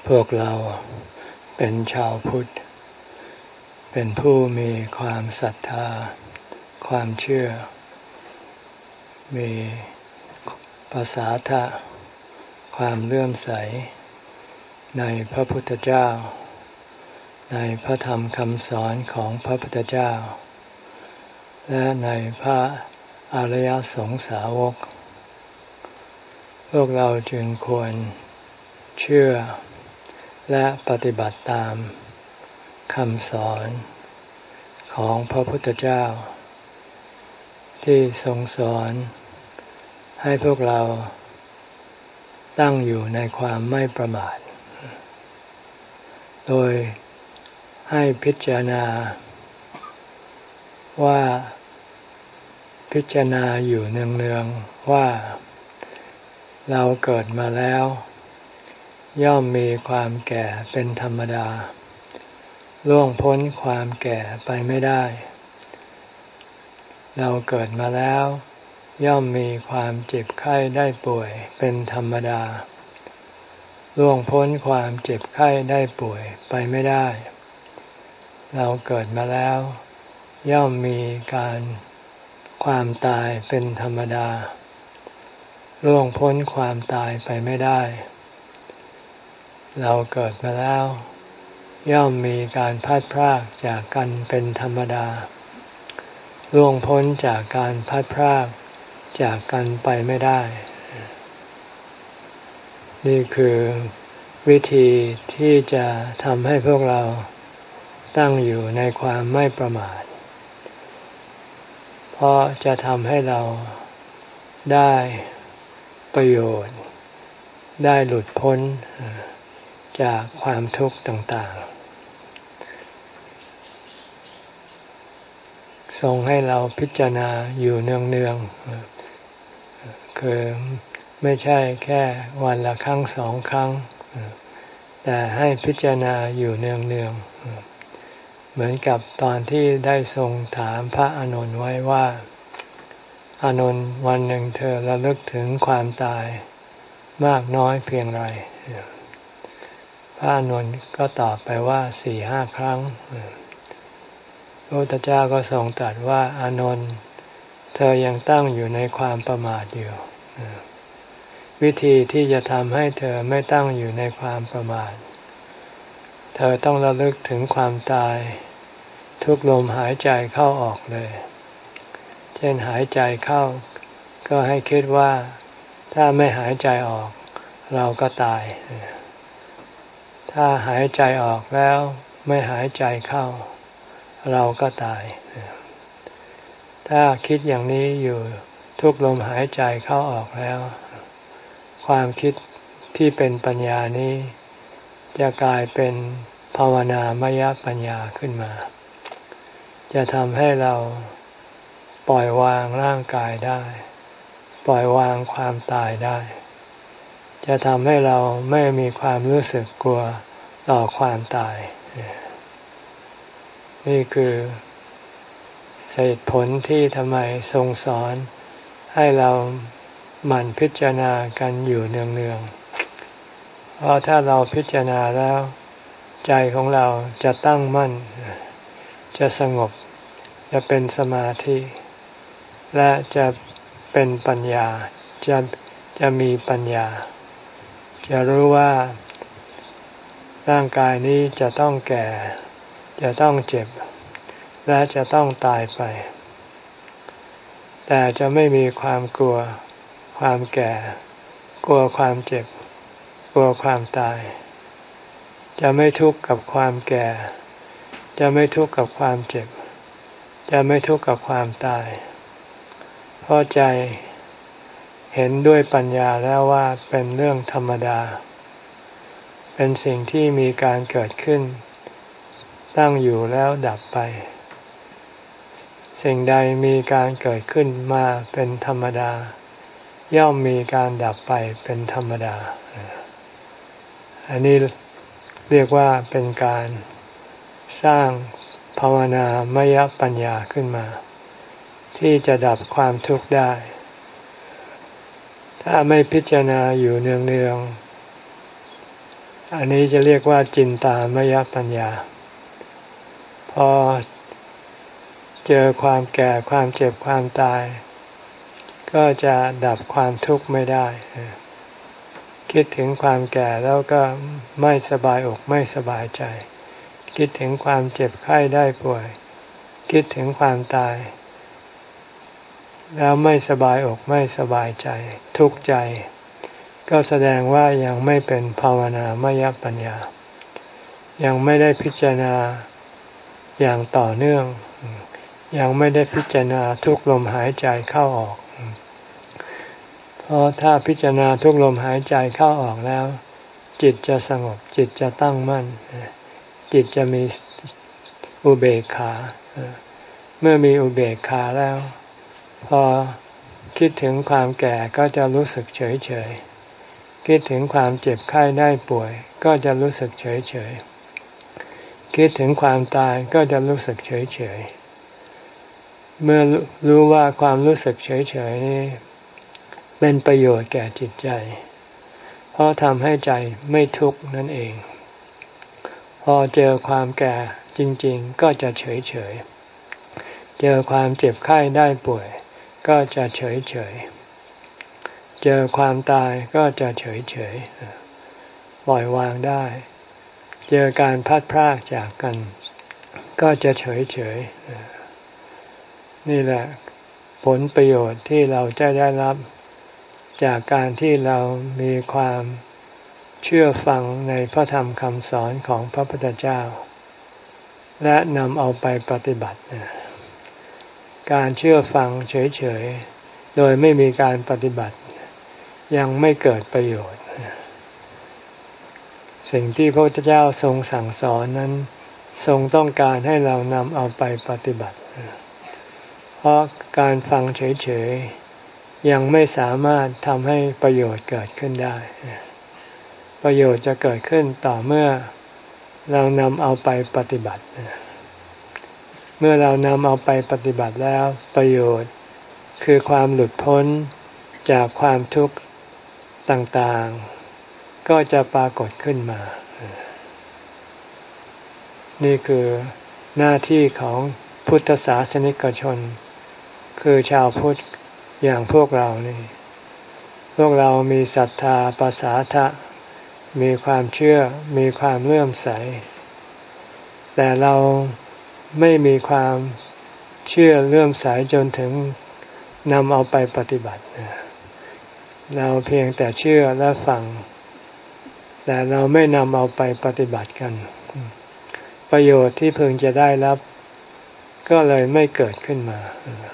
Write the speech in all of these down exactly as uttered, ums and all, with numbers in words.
พวกเราเป็นชาวพุทธเป็นผู้มีความศรัทธาความเชื่อมีภาษาทะความเลื่อมใสในพระพุทธเจ้าในพระธรรมคำสอนของพระพุทธเจ้าและในพระอริยสงสาวกพวกเราจึงควรเชื่อและปฏิบัติตามคำสอนของพระพุทธเจ้าที่ทรงสอนให้พวกเราตั้งอยู่ในความไม่ประมาทโดยให้พิจารณาว่าพิจารณาอยู่เนืองๆว่าเราเกิดมาแล้วย่อมมีความแก่เป็นธรรมดาล่วงพ้นความแก่ไปไม่ได้เราเกิดมาแล้วย่อมมีความเจ็บไข้ได้ป่วยเป็นธรรมดาล่วงพ้นความเจ็บไข้ได้ป่วยไปไม่ได้เราเกิดมาแล้วย่อมมีการความตายเป็นธรรมดาล่วงพ้นความตายไปไม่ได้เราเกิดมาแล้วย่อมมีการพลัดพรากจากกันเป็นธรรมดาล่วงพ้นจากการพลัดพรากจากกันไปไม่ได้นี่คือวิธีที่จะทำให้พวกเราตั้งอยู่ในความไม่ประมาทเพราะจะทำให้เราได้ประโยชน์ได้หลุดพ้นจากความทุกข์ต่างๆทรงให้เราพิจารณาอยู่เนืองๆคือไม่ใช่แค่วันละครั้งสองครั้งแต่ให้พิจารณาอยู่เนืองๆเหมือนกับตอนที่ได้ทรงถามพระอานนท์ไว้ว่าอานนท์วันหนึ่งเธอระลึกถึงความตายมากน้อยเพียงไรพระอานนท์ก็ตอบไปว่าสี่ห้าครั้งพระพุทธเจ้าก็ทรงตรัสว่าอานนท์เธอยังตั้งอยู่ในความประมาทอยู่วิธีที่จะทำให้เธอไม่ตั้งอยู่ในความประมาทเธอต้องระลึกถึงความตายทุกลมหายใจเข้าออกเลยเช่นหายใจเข้าก็ให้คิดว่าถ้าไม่หายใจออกเราก็ตายถ้าหายใจออกแล้วไม่หายใจเข้าเราก็ตายถ้าคิดอย่างนี้อยู่ทุกลมหายใจเข้าออกแล้วความคิดที่เป็นปัญญานี้จะกลายเป็นภาวนามยปัญญาขึ้นมาจะทำให้เราปล่อยวางร่างกายได้ปล่อยวางความตายได้จะทำให้เราไม่มีความรู้สึกกลัวต่อความตายนี่คือเหตุผลที่ทำไมทรงสอนให้เราหมั่นพิจารณากันอยู่เนืองๆเพราะถ้าเราพิจารณาแล้วใจของเราจะตั้งมั่นจะสงบจะเป็นสมาธิและจะเป็นปัญญาจะจะมีปัญญาจะรู้ว่าร่างกายนี้จะต้องแก่จะต้องเจ็บและจะต้องตายไปแต่จะไม่มีความกลัวความแก่กลัวความเจ็บกลัวความตายจะไม่ทุกข์กับความแก่จะไม่ทุกข์กับความเจ็บจะไม่ทุกข์กับความตายเพราะใจเห็นด้วยปัญญาแล้วว่าเป็นเรื่องธรรมดาเป็นสิ่งที่มีการเกิดขึ้นตั้งอยู่แล้วดับไปสิ่งใดมีการเกิดขึ้นมาเป็นธรรมดาย่อมมีการดับไปเป็นธรรมดาอันนี้เรียกว่าเป็นการสร้างภาวนามยปัญญาขึ้นมาที่จะดับความทุกข์ได้ถ้าไม่พิจารณาอยู่เนืองๆอันนี้จะเรียกว่าจินตามยปัญญาพอเจอความแก่ความเจ็บความตายก็จะดับความทุกข์ไม่ได้คิดถึงความแก่แล้วก็ไม่สบายอกไม่สบายใจคิดถึงความเจ็บไข้ได้ป่วยคิดถึงความตายแล้วไม่สบายอกไม่สบายใจทุกข์ใจก็แสดงว่ายังไม่เป็นภาวนามยปัญญายังไม่ได้พิจารณาอย่างต่อเนื่องยังไม่ได้พิจารณาทุกลมหายใจเข้าออกเพราะถ้าพิจารณาทุกลมหายใจเข้าออกแล้วจิตจะสงบจิตจะตั้งมั่นจิตจะมีอุเบกขาเมื่อมีอุเบกขาแล้วพอคิดถึงความแก่ก็จะรู้สึกเฉยเฉยคิดถึงความเจ็บไข้ได้ป่วยก็จะรู้สึกเฉยเฉยคิดถึงความตายก็จะรู้สึกเฉยเฉยเมื่อรู้ว่าความรู้สึกเฉยเฉยนี้เป็นประโยชน์แก่จิตใจเพราะทำให้ใจไม่ทุกข์นั่นเองพอเจอความแก่จริงๆก็จะเฉยเฉยเจอความเจ็บไข้ได้ป่วยก็จะเฉยเฉยเจอความตายก็จะเฉยเฉยปล่อยวางได้เจอการพัดพรากจากกันก็จะเฉยเฉยนี่แหละผลประโยชน์ที่เราจะได้รับจากการที่เรามีความเชื่อฟังในพระธรรมคำสอนของพระพุทธเจ้าและนำเอาไปปฏิบัติการเชื่อฟังเฉยๆโดยไม่มีการปฏิบัติยังไม่เกิดประโยชน์สิ่งที่พระพุทธเจ้าทรงสั่งสอนนั้นทรงต้องการให้เรานำเอาไปปฏิบัติเพราะการฟังเฉยๆยังไม่สามารถทำให้ประโยชน์เกิดขึ้นได้ประโยชน์จะเกิดขึ้นต่อเมื่อเรานำเอาไปปฏิบัติเมื่อเรานำเอาไปปฏิบัติแล้วประโยชน์คือความหลุดพ้นจากความทุกข์ต่างๆก็จะปรากฏขึ้นมานี่คือหน้าที่ของพุทธศาสนิกชนคือชาวพุทธอย่างพวกเรานี่พวกเรามีศรัทธาประสาทะมีความเชื่อมีความเลื่อมใสแต่เราไม่มีความเชื่อเลื่อมใสจนถึงนำเอาไปปฏิบัติเราเพียงแต่เชื่อและฟังแต่เราไม่นำเอาไปปฏิบัติกันประโยชน์ที่พึงจะได้รับก็เลยไม่เกิดขึ้นมา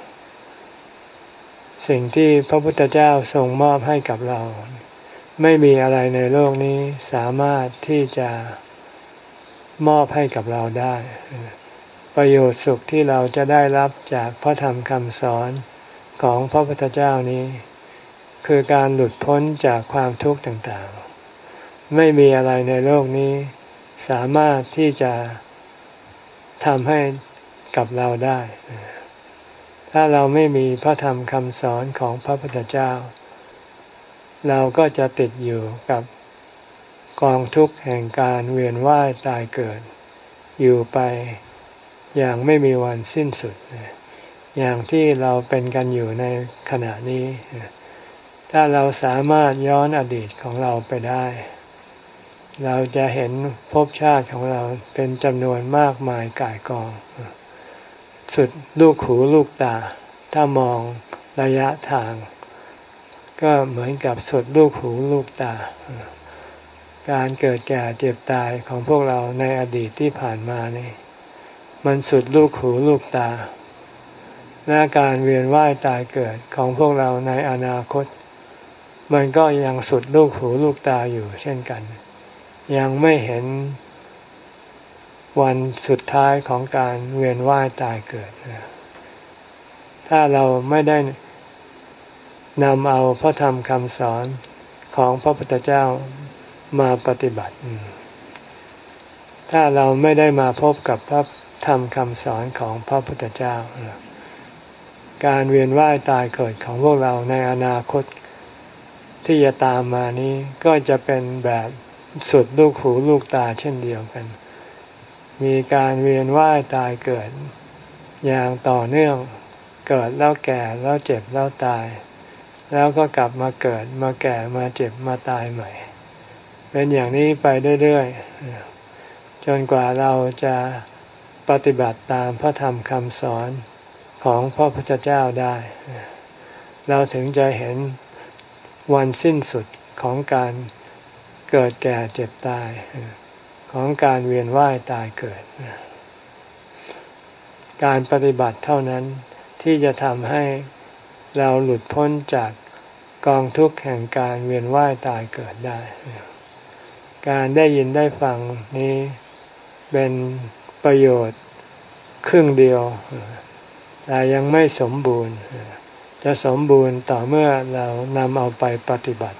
สิ่งที่พระพุทธเจ้าทรงมอบให้กับเราไม่มีอะไรในโลกนี้สามารถที่จะมอบให้กับเราได้ประโยชน์สุขที่เราจะได้รับจากพระธรรมคำสอนของพระพุทธเจ้านี้คือการหลุดพ้นจากความทุกข์ต่างๆไม่มีอะไรในโลกนี้สามารถที่จะทำให้กับเราได้ถ้าเราไม่มีพระธรรมคำสอนของพระพุทธเจ้าเราก็จะติดอยู่กับกองทุกข์แห่งการเวียนว่ายตายเกิดอยู่ไปอย่างไม่มีวันสิ้นสุดอย่างที่เราเป็นกันอยู่ในขณะนี้ถ้าเราสามารถย้อนอดีตของเราไปได้เราจะเห็นภพชาติของเราเป็นจำนวนมากมายก่ายกองสุดลูกหูลูกตาถ้ามองระยะทางก็เหมือนกับสุดลูกหูลูกตาการเกิดแก่เจ็บตายของพวกเราในอดีตที่ผ่านมานี่มันสุดลูกหูลูกตาและการเวียนว่ายตายเกิดของพวกเราในอนาคตมันก็ยังสุดลูกหูลูกตาอยู่เช่นกันยังไม่เห็นวันสุดท้ายของการเวียนว่ายตายเกิดถ้าเราไม่ได้นำเอาพระธรรมคำสอนของพระพุทธเจ้ามาปฏิบัติถ้าเราไม่ได้มาพบกับพระธรรมคำสอนของพระพุทธเจ้าการเวียนว่ายตายเกิดของพวกเราในอนาคตที่จะตามมานี้ก็จะเป็นแบบสุดลูกหูลูกตาเช่นเดียวกันมีการเวียนว่ายตายเกิดอย่างต่อเนื่องเกิดแล้วแก่แล้วเจ็บแล้วตายแล้วก็กลับมาเกิดมาแก่มาเจ็บมาตายใหม่เป็นอย่างนี้ไปเรื่อยๆจนกว่าเราจะปฏิบัติตามพระธรรมคำสอนของพระพุทธเจ้าได้เราถึงจะเห็นวันสิ้นสุดของการเกิดแก่เจ็บตายของการเวียนว่ายตายเกิดการปฏิบัติเท่านั้นที่จะทำให้เราหลุดพ้นจากกองทุกข์แห่งการเวียนว่ายตายเกิดได้การได้ยินได้ฟังนี้เป็นประโยชน์ครึ่งเดียวแต่ยังไม่สมบูรณ์จะสมบูรณ์ต่อเมื่อเรานำเอาไปปฏิบัติ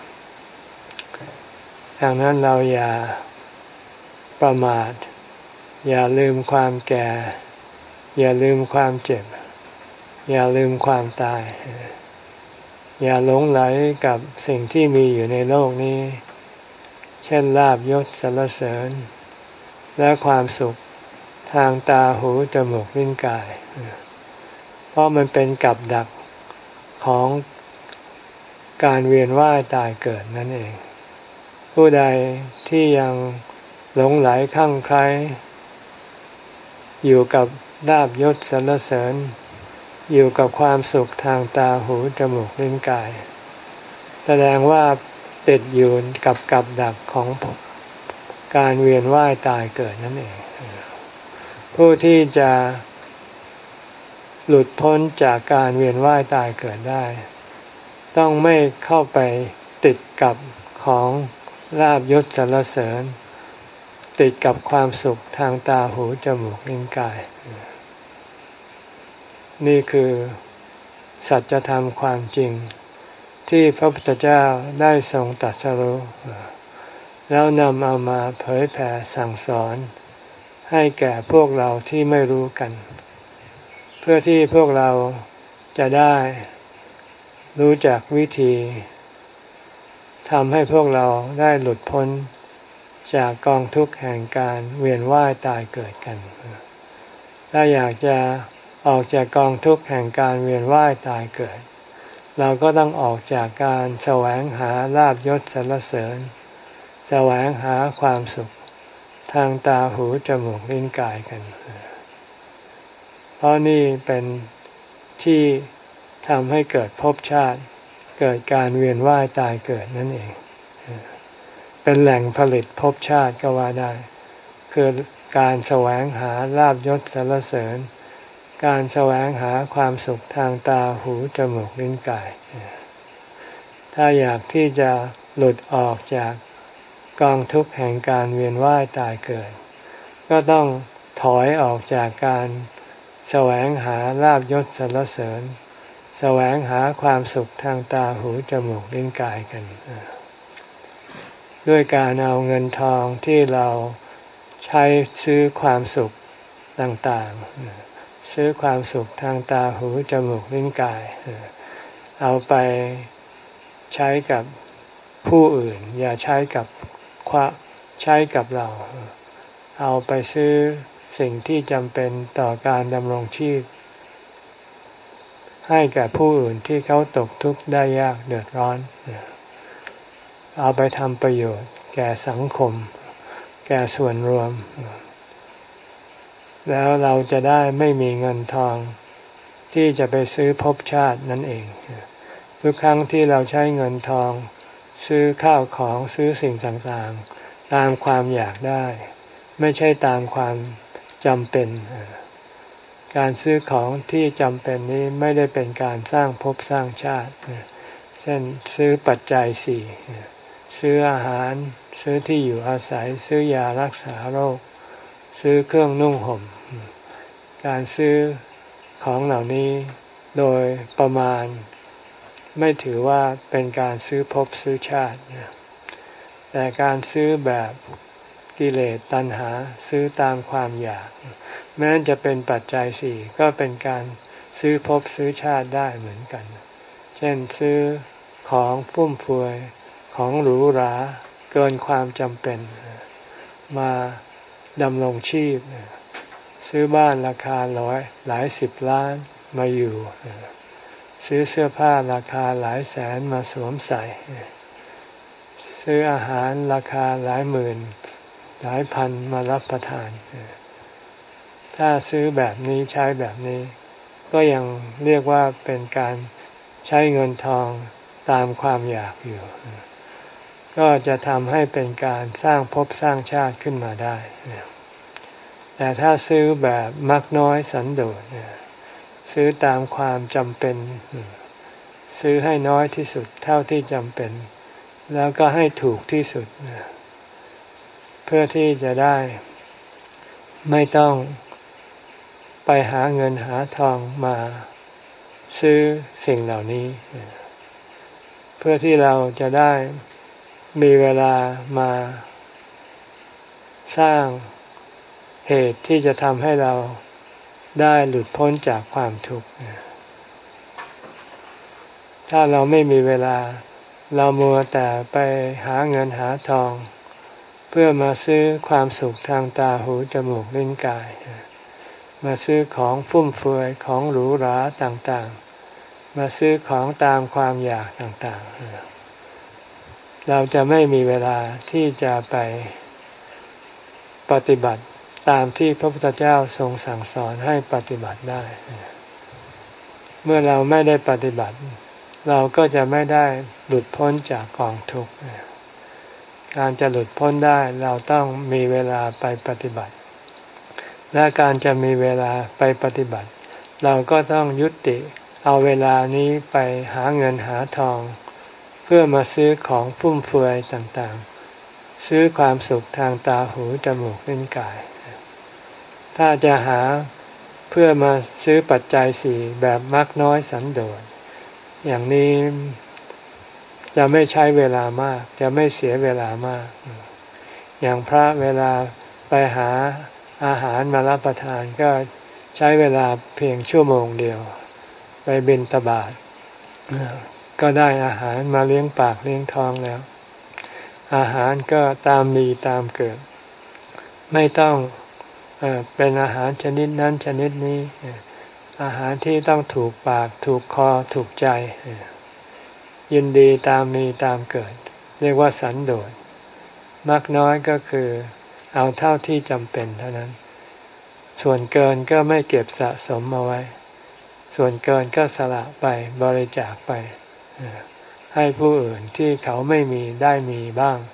ดังนั้นเราอย่าประมาทอย่าลืมความแก่อย่าลืมความเจ็บอย่าลืมความตายอย่าหลงไหลกับสิ่งที่มีอยู่ในโลกนี้เช่นลาภยศสรรเสริญและความสุขทางตาหูจมูกลิ้นกายเพราะมันเป็นกับดักของการเวียนว่ายตายเกิดนั่นเองผู้ใดที่ยังหลงไหลคลั่งไคล้อยู่กับลาภยศสรรเสริญอยู่กับความสุขทางตาหูจมูกลิ้นกายแสดงว่าติดอยู่กับกับดักของการเวียนว่ายตายเกิดนั่นเองผู้ที่จะหลุดพ้นจากการเวียนว่ายตายเกิดได้ต้องไม่เข้าไปติดกับของลาภยศสรรเสริญติดกับความสุขทางตาหูจมูกลิ้นกายนี่คือสัจธรรมความจริงที่พระพุทธเจ้าได้ทรงตรัสรู้แล้วนำเอามาเผยแผ่สั่งสอนให้แก่พวกเราที่ไม่รู้กันเพื่อที่พวกเราจะได้รู้จักวิธีทำให้พวกเราได้หลุดพ้นจากกองทุกข์แห่งการเวียนว่ายตายเกิดกันถ้าอยากจะออกจากกองทุกข์แห่งการเวียนว่ายตายเกิดเราก็ต้องออกจากการแสวงหาลาภยศสรรเสริญแสวงหาความสุขทางตาหูจมูกลิ้นกายกันเพราะนี่เป็นที่ทำให้เกิดภพชาติเกิดการเวียนว่ายตายเกิดนั่นเองเป็นแหล่งผลิตภพชาติก็ว่าได้คือการแสวงหาลาภยศสรรเสริญการแสวงหาความสุขทางตาหูจมูกลิ้นกายถ้าอยากที่จะหลุดออกจากกองทุกข์แห่งการเวียนว่ายตายเกิดก็ต้องถอยออกจากการแสวงหาลาภยศสรรเสริญแสวงหาความสุขทางตาหูจมูกลิ้นกายกันด้วยการเอาเงินทองที่เราใช้ซื้อความสุขต่างๆซื้อความสุขทางตาหูจมูกลิ้นกายเอาไปใช้กับผู้อื่นอย่าใช้กับใช้กับเราเอาไปซื้อสิ่งที่จำเป็นต่อการดำรงชีพให้แก่ผู้อื่นที่เขาตกทุกข์ได้ยากเดือดร้อนเอาไปทำประโยชน์แก่สังคมแก่ส่วนรวมแล้วเราจะได้ไม่มีเงินทองที่จะไปซื้อภพชาตินั่นเองทุกครั้งที่เราใช้เงินทองซื้อข้าวของซื้อสิ่งต่างๆตามความอยากได้ไม่ใช่ตามความจำเป็นการซื้อของที่จำเป็นนี้ไม่ได้เป็นการสร้างภพสร้างชาติเช่นซื้อปัจจัยสี่ซื้ออาหารซื้อที่อยู่อาศัยซื้อยารักษาโรคซื้อเครื่องนุ่งห่มการซื้อของเหล่านี้โดยประมาณไม่ถือว่าเป็นการซื้อภพซื้อชาติแต่การซื้อแบบกิเลสตัณหาซื้อตามความอยากแม้จะเป็นปัจจัยสี่ก็เป็นการซื้อภพซื้อชาติได้เหมือนกันเช่นซื้อของฟุ่มเฟือยของหรูหราเกินความจำเป็นมาดำรงชีพซื้อบ้านราคาร้อยหลายสิบล้านมาอยู่ซื้อเสื้อผ้าราคาหลายแสนมาสวมใส่ซื้ออาหารราคาหลายหมื่นหลายพันมารับประทานถ้าซื้อแบบนี้ใช้แบบนี้ก็ยังเรียกว่าเป็นการใช้เงินทองตามความอยากอยู่ก็จะทำให้เป็นการสร้างภพสร้างชาติขึ้นมาได้แต่ถ้าซื้อแบบมักน้อยสันโดษซื้อตามความจำเป็นซื้อให้น้อยที่สุดเท่าที่จำเป็นแล้วก็ให้ถูกที่สุดเพื่อที่จะได้ไม่ต้องไปหาเงินหาทองมาซื้อสิ่งเหล่านี้เพื่อที่เราจะได้มีเวลามาสร้างเหตุที่จะทำให้เราได้หลุดพ้นจากความทุกข์ถ้าเราไม่มีเวลาเรามัวแต่ไปหาเงินหาทองเพื่อมาซื้อความสุขทางตาหูจมูกลิ้นกายมาซื้อของฟุ่มเฟือยของหรูหราต่างๆมาซื้อของตามความอยากต่างๆเราจะไม่มีเวลาที่จะไปปฏิบัติตามที่พระพุทธเจ้าทรงสั่งสอนให้ปฏิบัติได้เมื่อเราไม่ได้ปฏิบัติเราก็จะไม่ได้หลุดพ้นจากกองทุกข์การจะหลุดพ้นได้เราต้องมีเวลาไปปฏิบัติและการจะมีเวลาไปปฏิบัติเราก็ต้องยุติเอาเวลานี้ไปหาเงินหาทองเพื่อมาซื้อของฟุ่มเฟือยต่างๆซื้อความสุขทางตาหูจมูกลิ้นกายถ้าจะหาเพื่อมาซื้อปัจจัยสี่แบบมักน้อยสันโดษอย่างนี้จะไม่ใช้เวลามากจะไม่เสียเวลามากอย่างพระเวลาไปหาอาหารมารับประทานก็ใช้เวลาเพียงชั่วโมงเดียวไปบิณฑบาตก็ได้อาหารมาเลี้ยงปากเลี้ยงท้องแล้วอาหารก็ตามมีตามเกิดไม่ต้องเอ่อเป็นอาหารชนิดนั้นชนิดนี้อาหารที่ต้องถูกปากถูกคอถูกใจยินดีตามมีตามเกิดเรียกว่าสันโดษมักน้อยก็คือเอาเท่าที่จำเป็นเท่านั้นส่วนเกินก็ไม่เก็บสะสมเอาไว้ส่วนเกินก็สละไปบริจาคไปให้ผู้อื่นที่เขาไม่มีได้มีบ้าง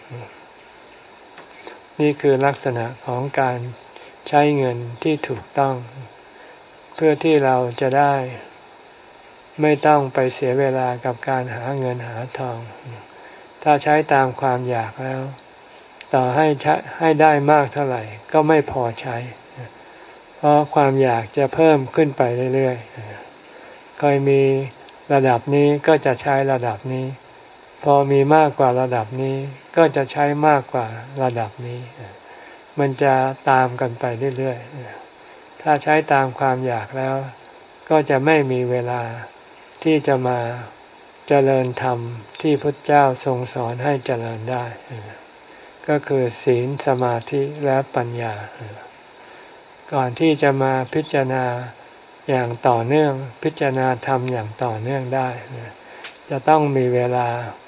นี่คือลักษณะของการใช้เงินที่ถูกต้องเพื่อที่เราจะได้ไม่ต้องไปเสียเวลากับการหาเงินหาทองถ้าใช้ตามความอยากแล้วต่อให้ใช้ให้ได้มากเท่าไหร่ก็ไม่พอใช้เพราะความอยากจะเพิ่มขึ้นไปเรื่อยๆเคยมีระดับนี้ก็จะใช้ระดับนี้พอมีมากกว่าระดับนี้ก็จะใช้มากกว่าระดับนี้มันจะตามกันไปเรื่อยๆถ้าใช้ตามความอยากแล้วก็จะไม่มีเวลาที่จะมาเจริญธรรมที่พุทธเจ้าทรงสอนให้เจริญได้ก็คือศีลสมาธิและปัญญาก่อนที่จะมาพิจารณาอย่างต่อเนื่องพิจารณาธรรมอย่างต่อเนื่องได้จะต้องมีเวลา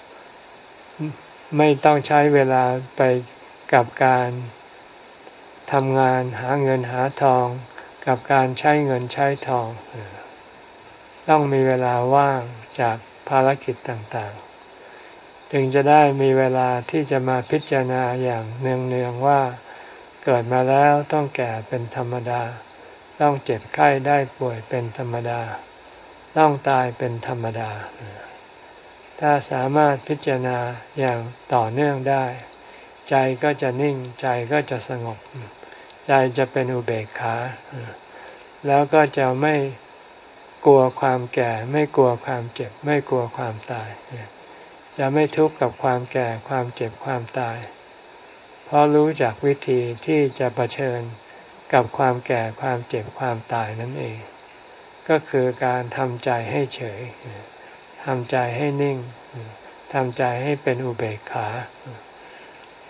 ไม่ต้องใช้เวลาไปกับการทำงานหาเงินหาทองกับการใช้เงินใช้ทองต้องมีเวลาว่างจากภารกิจต่างๆจึงจะได้มีเวลาที่จะมาพิจารณาอย่างเนืองๆว่าเกิดมาแล้วต้องแก่เป็นธรรมดาต้องเจ็บไข้ได้ป่วยเป็นธรรมดาต้องตายเป็นธรรมดาถ้าสามารถพิจารณาอย่างต่อเนื่องได้ใจก็จะนิ่งใจก็จะสงบใจจะเป็นอุเบกขาแล้วก็จะไม่กลัวความแก่ไม่กลัวความเจ็บไม่กลัวความตายจะไม่ทุกข์กับความแก่ความเจ็บความตายเพราะรู้จักวิธีที่จะเผชิญกับความแก่ความเจ็บความตายนั่นเองก็คือการทำใจให้เฉยทำใจให้นิ่งทำใจให้เป็นอุเบกขา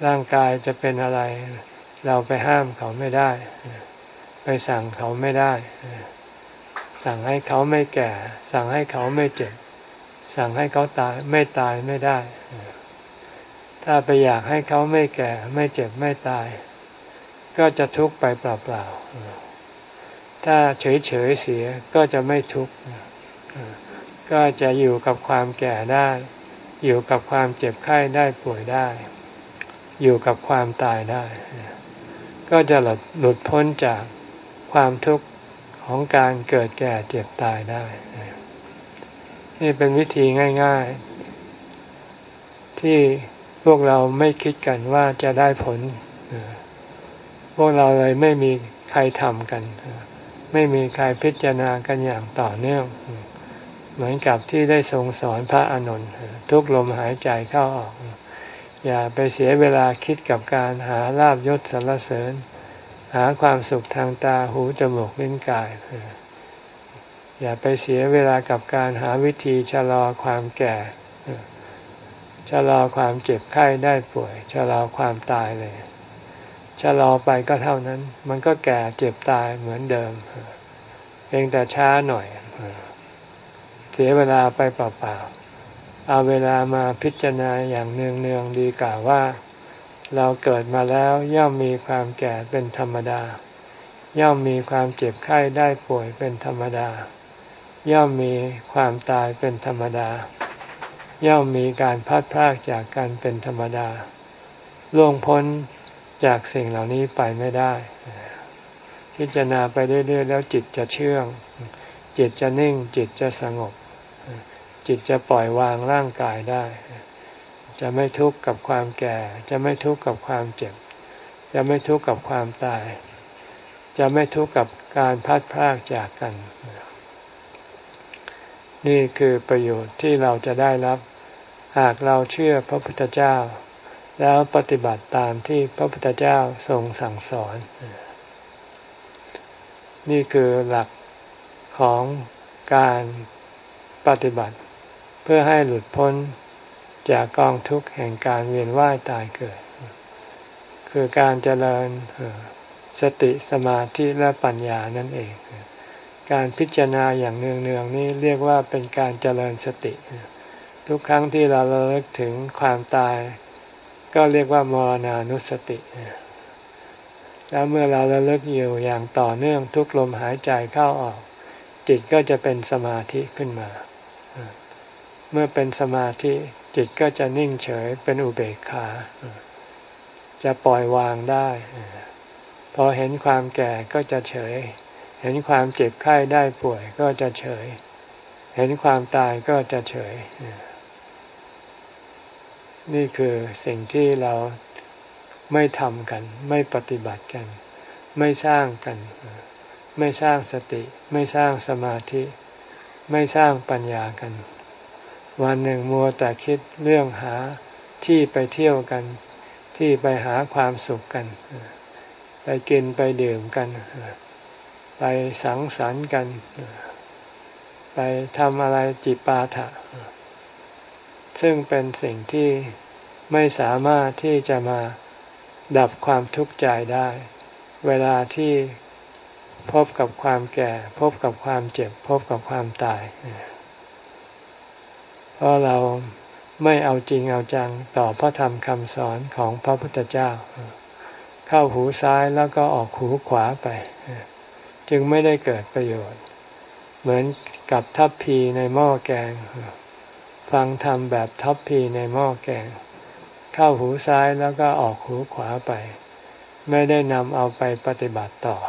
ร่างกายจะเป็นอะไรเราไปห้ามเขาไม่ได้ไปสั่งเขาไม่ได้สั่งให้เขาไม่แก่สั่งให้เขาไม่เจ็บสั่งให้เขาตายไม่ตายไม่ได้ถ้าไปอยากให้เขาไม่แก่ไม่เจ็บไม่ตายก็จะทุกข์ไปเปล่าๆถ้าเฉยๆเสียก็จะไม่ทุกข์ก็จะอยู่กับความแก่ได้อยู่กับความเจ็บไข้ได้ป่วยได้อยู่กับความตายได้ก็จะหลุดหลุดพ้นจากความทุกข์ของการเกิดแก่เจ็บตายได้นี่เป็นวิธีง่ายๆที่พวกเราไม่คิดกันว่าจะได้ผลพวกเราเลยไม่มีใครทำกันไม่มีใครพิจารณากันอย่างต่อเนื่องเหมือนกับที่ได้ทรงสอนพระอานนท์ทุกลมหายใจเข้าออกอย่าไปเสียเวลาคิดกับการหาลาภยศสรรเสริญหาความสุขทางตาหูจมูกลิ้นกายอย่าไปเสียเวลากับการหาวิธีชะลอความแก่ชะลอความเจ็บไข้ได้ป่วยชะลอความตายเลยชะลอไปก็เท่านั้นมันก็แก่เจ็บตายเหมือนเดิมเพียงแต่ช้าหน่อยเสียเวลาไปเปล่าๆเอาเวลามาพิจารณาอย่างเนืองๆดีกว่าว่าเราเกิดมาแล้วย่อมมีความแก่เป็นธรรมดาย่อมมีความเจ็บไข้ได้ป่วยเป็นธรรมดาย่อมมีความตายเป็นธรรมดาย่อมมีการพัดพรากจากกันเป็นธรรมดาล่วงพ้นจากสิ่งเหล่านี้ไปไม่ได้พิจารณาไปเรื่อยๆแล้วจิตจะเชื่องจิตจะนิ่งจิตจะสงบจิตจะปล่อยวางร่างกายได้จะไม่ทุกข์กับความแก่จะไม่ทุกข์กับความเจ็บจะไม่ทุกข์กับความตายจะไม่ทุกข์กับการพัดพรากจากกันนี่คือประโยชน์ที่เราจะได้รับหากเราเชื่อพระพุทธเจ้าแล้วปฏิบัติตามที่พระพุทธเจ้าทรงสั่งสอนนี่คือหลักของการปฏิบัติเพื่อให้หลุดพ้นจากกองทุกข์แห่งการเวียนว่ายตายเกิดคือการเจริญสติสมาธิและปัญญานั่นเองการพิจารณาอย่างเนืองๆนี่เรียกว่าเป็นการเจริญสติทุกครั้งที่เราระลึกถึงความตายก็เรียกว่ามรณานุสติแล้วเมื่อเราระลึกอยู่อย่างต่อเนื่องทุกลมหายใจเข้าออกจิตก็จะเป็นสมาธิขึ้นมาเมื่อเป็นสมาธิจิตก็จะนิ่งเฉยเป็นอุเบกขาจะปล่อยวางได้พอเห็นความแก่ก็จะเฉยเห็นความเจ็บไข้ได้ป่วยก็จะเฉยเห็นความตายก็จะเฉยนี่คือสิ่งที่เราไม่ทำกันไม่ปฏิบัติกันไม่สร้างกันไม่สร้างสติไม่สร้างสมาธิไม่สร้างปัญญากันวันหนึ่งมัวแต่คิดเรื่องหาที่ไปเที่ยวกันที่ไปหาความสุขกันไปกินไปดื่มกันไปสังสรรค์กันไปทำอะไรจิปาถะซึ่งเป็นสิ่งที่ไม่สามารถที่จะมาดับความทุกข์ใจได้เวลาที่พบกับความแก่พบกับความเจ็บพบกับความตายเพราะเราไม่เอาจริงเอาจังต่อพระธรรมคำสอนของพระพุทธเจ้าเข้าหูซ้ายแล้วก็ออกหูขวาไปจึงไม่ได้เกิดประโยชน์เหมือนกับทัพพีในหม้อแกงฟังธรรมแบบทัพพีในหม้อแกงเข้าหูซ้ายแล้วก็ออกหูขวาไปไม่ได้นำเอาไปปฏิบัติต่อ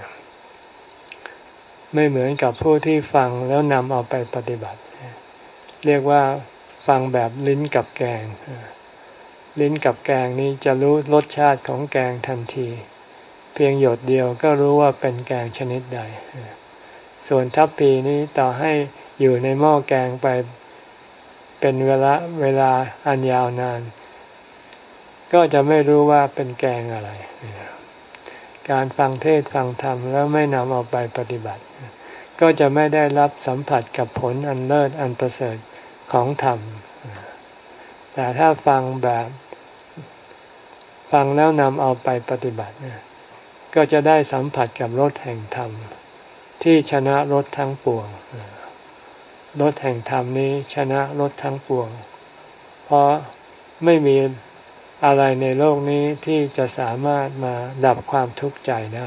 ไม่เหมือนกับผู้ที่ฟังแล้วนำเอาไปปฏิบัติเรียกว่าฟังแบบลิ้นกับแกงลิ้นกับแกงนี้จะรู้รสชาติของแกงทันทีเพียงหยดเดียวก็รู้ว่าเป็นแกงชนิดใดส่วนทัพพีนี้ต่อให้อยู่ในหม้อแกงไปเป็นเวลาเวลาอันยาวนานก็จะไม่รู้ว่าเป็นแกงอะไรการฟังเทศน์ฟังธรรมแล้วไม่นำเอาไปปฏิบัติก็จะไม่ได้รับสัมผัสกับผลอันเลิศอันประเสริฐของธรรมแต่ถ้าฟังแบบฟังแล้วนำเอาไปปฏิบัติก็จะได้สัมผัสกับรสแห่งธรรมที่ชนะรสทั้งปวงรสแห่งธรรมนี้ชนะรสทั้งปวงเพราะไม่มีอะไรในโลกนี้ที่จะสามารถมาดับความทุกข์ใจได้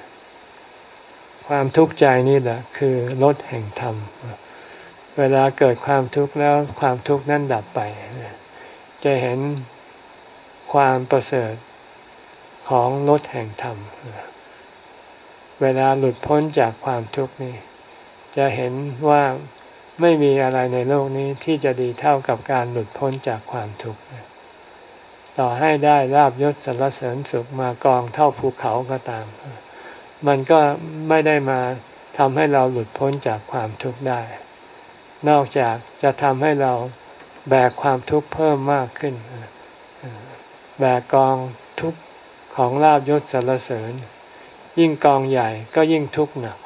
ความทุกข์ใจนี่แหละคือรสแห่งธรรมเวลาเกิดความทุกข์แล้วความทุกข์นั้นดับไปจะเห็นความประเสริฐของรสแห่งธรรมเวลาหลุดพ้นจากความทุกข์นี้จะเห็นว่าไม่มีอะไรในโลกนี้ที่จะดีเท่ากับการหลุดพ้นจากความทุกข์ต่อให้ได้ลาภยศสรรเสริญสุขมากองเท่าภูเขาก็ตามมันก็ไม่ได้มาทำให้เราหลุดพ้นจากความทุกข์ได้นอกจากจะทำให้เราแบกความทุกข์เพิ่มมากขึ้นแบกกองทุกข์ของลาภยศสรรเสริญยิ่งกองใหญ่ก็ยิ่งทุกข์หนัก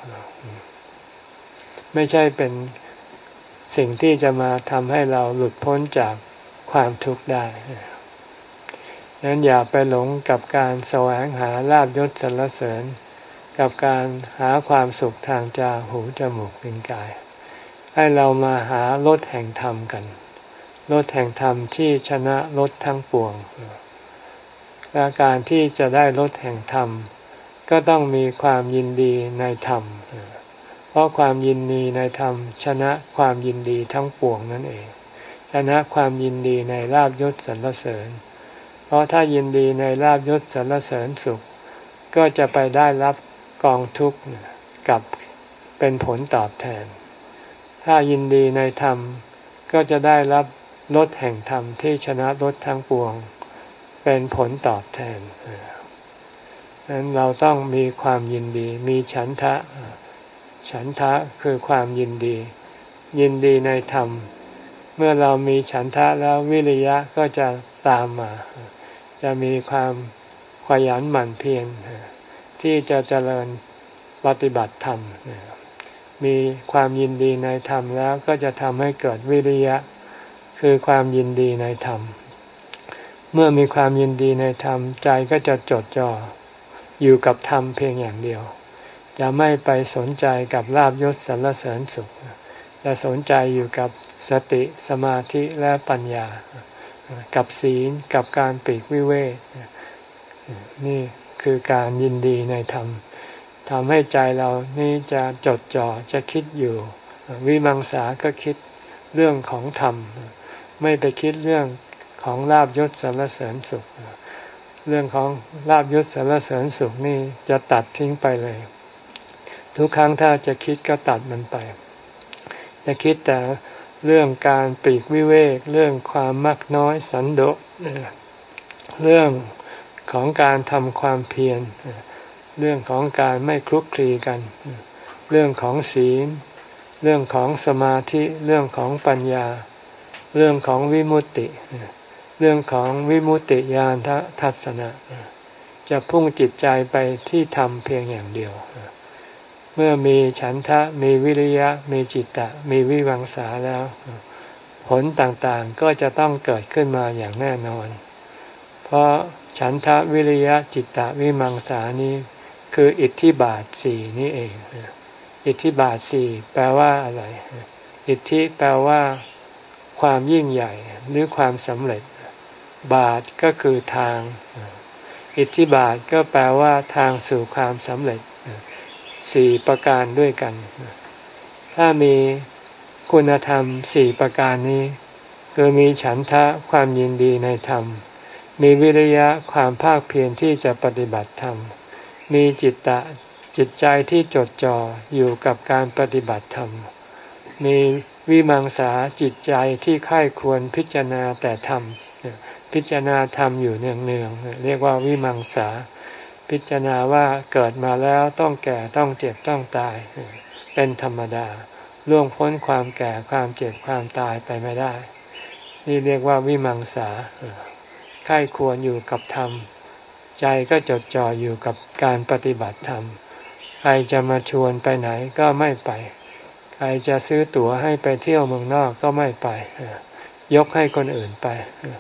ไม่ใช่เป็นสิ่งที่จะมาทำให้เราหลุดพ้นจากความทุกข์ได้ดังนั้นอย่าไปหลงกับการแสวงหาลาภยศสรรเสริญกับการหาความสุขทางตาหูจมูกลิ้นกายให้เรามาหารสแห่งธรรมกันรสแห่งธรรมที่ชนะรสทั้งปวงและการที่จะได้รสแห่งธรรมก็ต้องมีความยินดีในธรรมเพราะความยินดีในธรรมชนะความยินดีทั้งปวงนั่นเองชนะความยินดีในลาภยศสรรเสริญเพราะถ้ายินดีในลาภยศสรรเสริญสุขก็จะไปได้รับกองทุกข์กับเป็นผลตอบแทนถ้ายินดีในธรรมก็จะได้รับรสแห่งธรรมที่ชนะรสทั้งปวงเป็นผลตอบแทนดังนั้นเราต้องมีความยินดีมีฉันทะฉันทะคือความยินดียินดีในธรรมเมื่อเรามีฉันทะแล้ววิริยะก็จะตามมาจะมีความขยันหมั่นเพียรที่จะเจริญปฏิบัติธรรมมีความยินดีในธรรมแล้วก็จะทำให้เกิดวิริยะคือความยินดีในธรรมเมื่อมีความยินดีในธรรมใจก็จะจดจ่ออยู่กับธรรมเพียงอย่างเดียวจะไม่ไปสนใจกับลาภยศสรรเสริญสุขจะสนใจอยู่กับสติสมาธิและปัญญากับศีลกับการปลีกวิเวกนี่คือการยินดีในธรรมทำให้ใจเรานี่จะจดจ่อจะคิดอยู่วิมังสาก็คิดเรื่องของธรรมไม่ไปคิดเรื่องของลาภยศสรรเสริญสุขเรื่องของลาภยศสรรเสริญสุขนี่จะตัดทิ้งไปเลยทุกครั้งถ้าจะคิดก็ตัดมันไปจะคิดแต่เรื่องการปลีกวิเวกเรื่องความมักน้อยสันโดษเรื่องของการทำความเพียรเรื่องของการไม่คลุกคลีกันเรื่องของศีลเรื่องของสมาธิเรื่องของปัญญาเรื่องของวิมุตติเรื่องของวิมุตติญาณทัศนะจะพุ่งจิตใจไปที่ธรรมเพียงอย่างเดียวเมื่อมีฉันทะมีวิริยะมีจิตตะมีวิวังสาแล้วผลต่างๆก็จะต้องเกิดขึ้นมาอย่างแน่นอนเพราะฉันทะวิริยะจิตตะวิมังสานี้คืออิทธิบาทสี่นี่เองอิทธิบาทสี่แปลว่าอะไรอิทธิแปลว่าความยิ่งใหญ่หรือความสำเร็จบาทก็คือทางอิทธิบาทก็แปลว่าทางสู่ความสำเร็จสี่ประการด้วยกันถ้ามีคุณธรรมสี่ประการนี้คือมีฉันทะความยินดีในธรรมมีวิริยะความภาคเพียรที่จะปฏิบัติธรรมมีจิตตะจิตใจที่จดจ่ออยู่กับการปฏิบัติธรรมมีวิมังสาจิตใจที่ใคร่ควรพิจารณาแต่ธรรมพิจารณาธรรมอยู่เนืองๆเรียกว่าวิมังสาพิจารณาว่าเกิดมาแล้วต้องแก่ต้องเจ็บต้องตายเป็นธรรมดาล่วงพ้นความแก่ความเจ็บความตายไปไม่ได้นี่เรียกว่าวิมังสาใคร่ควรอยู่กับธรรมใจก็จดจ่ออยู่กับการปฏิบัติธรรมใครจะมาชวนไปไหนก็ไม่ไปใครจะซื้อตั๋วให้ไปเที่ยวเมืองนอกก็ไม่ไปยกให้คนอื่นไป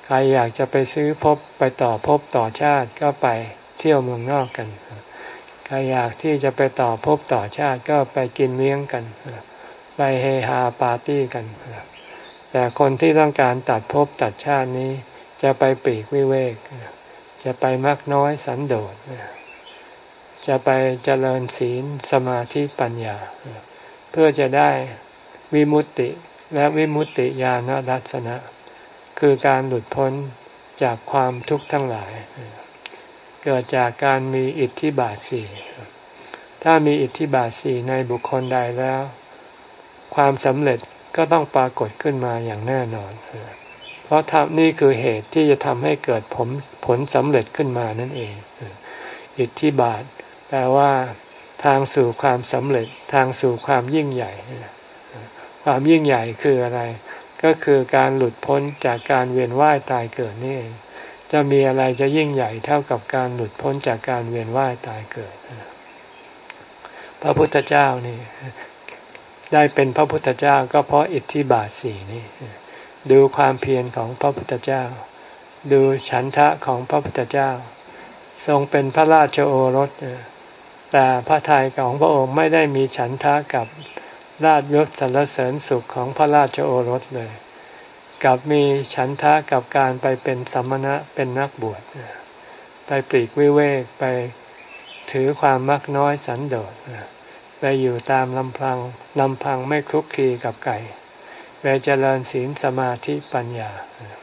ใครอยากจะไปซื้อภพไปต่อภพต่อชาติก็ไปเที่ยวเมืองนอกกันใครอยากที่จะไปต่อภพต่อชาติก็ไปกินเลี้ยงกันไปเฮฮาปาร์ตี้กันแต่คนที่ต้องการตัดภพตัดชาตินี้จะไปปลีกวิเวกจะไปมักน้อยสันโดษจะไปเจริญศีลสมาธิปัญญาเพื่อจะได้วิมุตติและวิมุตติญาณทัสสนะคือการหลุดพ้นจากความทุกข์ทั้งหลายเกิดจากการมีอิทธิบาทสี่ถ้ามีอิทธิบาทสี่ในบุคคลใดแล้วความสำเร็จก็ต้องปรากฏขึ้นมาอย่างแน่นอนเพราะทำนี่คือเหตุที่จะทำให้เกิดผลผลสำเร็จขึ้นมานั่นเองอิทธิบาทแปลว่าทางสู่ความสำเร็จทางสู่ความยิ่งใหญ่ความยิ่งใหญ่คืออะไรก็คือการหลุดพ้นจากการเวียนว่ายตายเกิดนี่เองจะมีอะไรจะยิ่งใหญ่เท่ากับการหลุดพ้นจากการเวียนว่ายตายเกิดพระพุทธเจ้านี่ได้เป็นพระพุทธเจ้าก็เพราะอิทธิบาทสี่นี่ดูความเพียรของพระพุทธเจ้าดูฉันทะของพระพุทธเจ้าทรงเป็นพระราชโอรสแต่พระทัยของพระองค์ไม่ได้มีฉันทะกับลาภยศสรรเสริญสุขของพระราชโอรสเลยกลับมีฉันทะกับการไปเป็นสมณะเป็นนักบวชไปปลีกวิเวกไปถือความมักน้อยสันโดษไปอยู่ตามลำพังลำพังไม่คลุกคลีกับไก่ไปเจริญศีลสมาธิปัญญา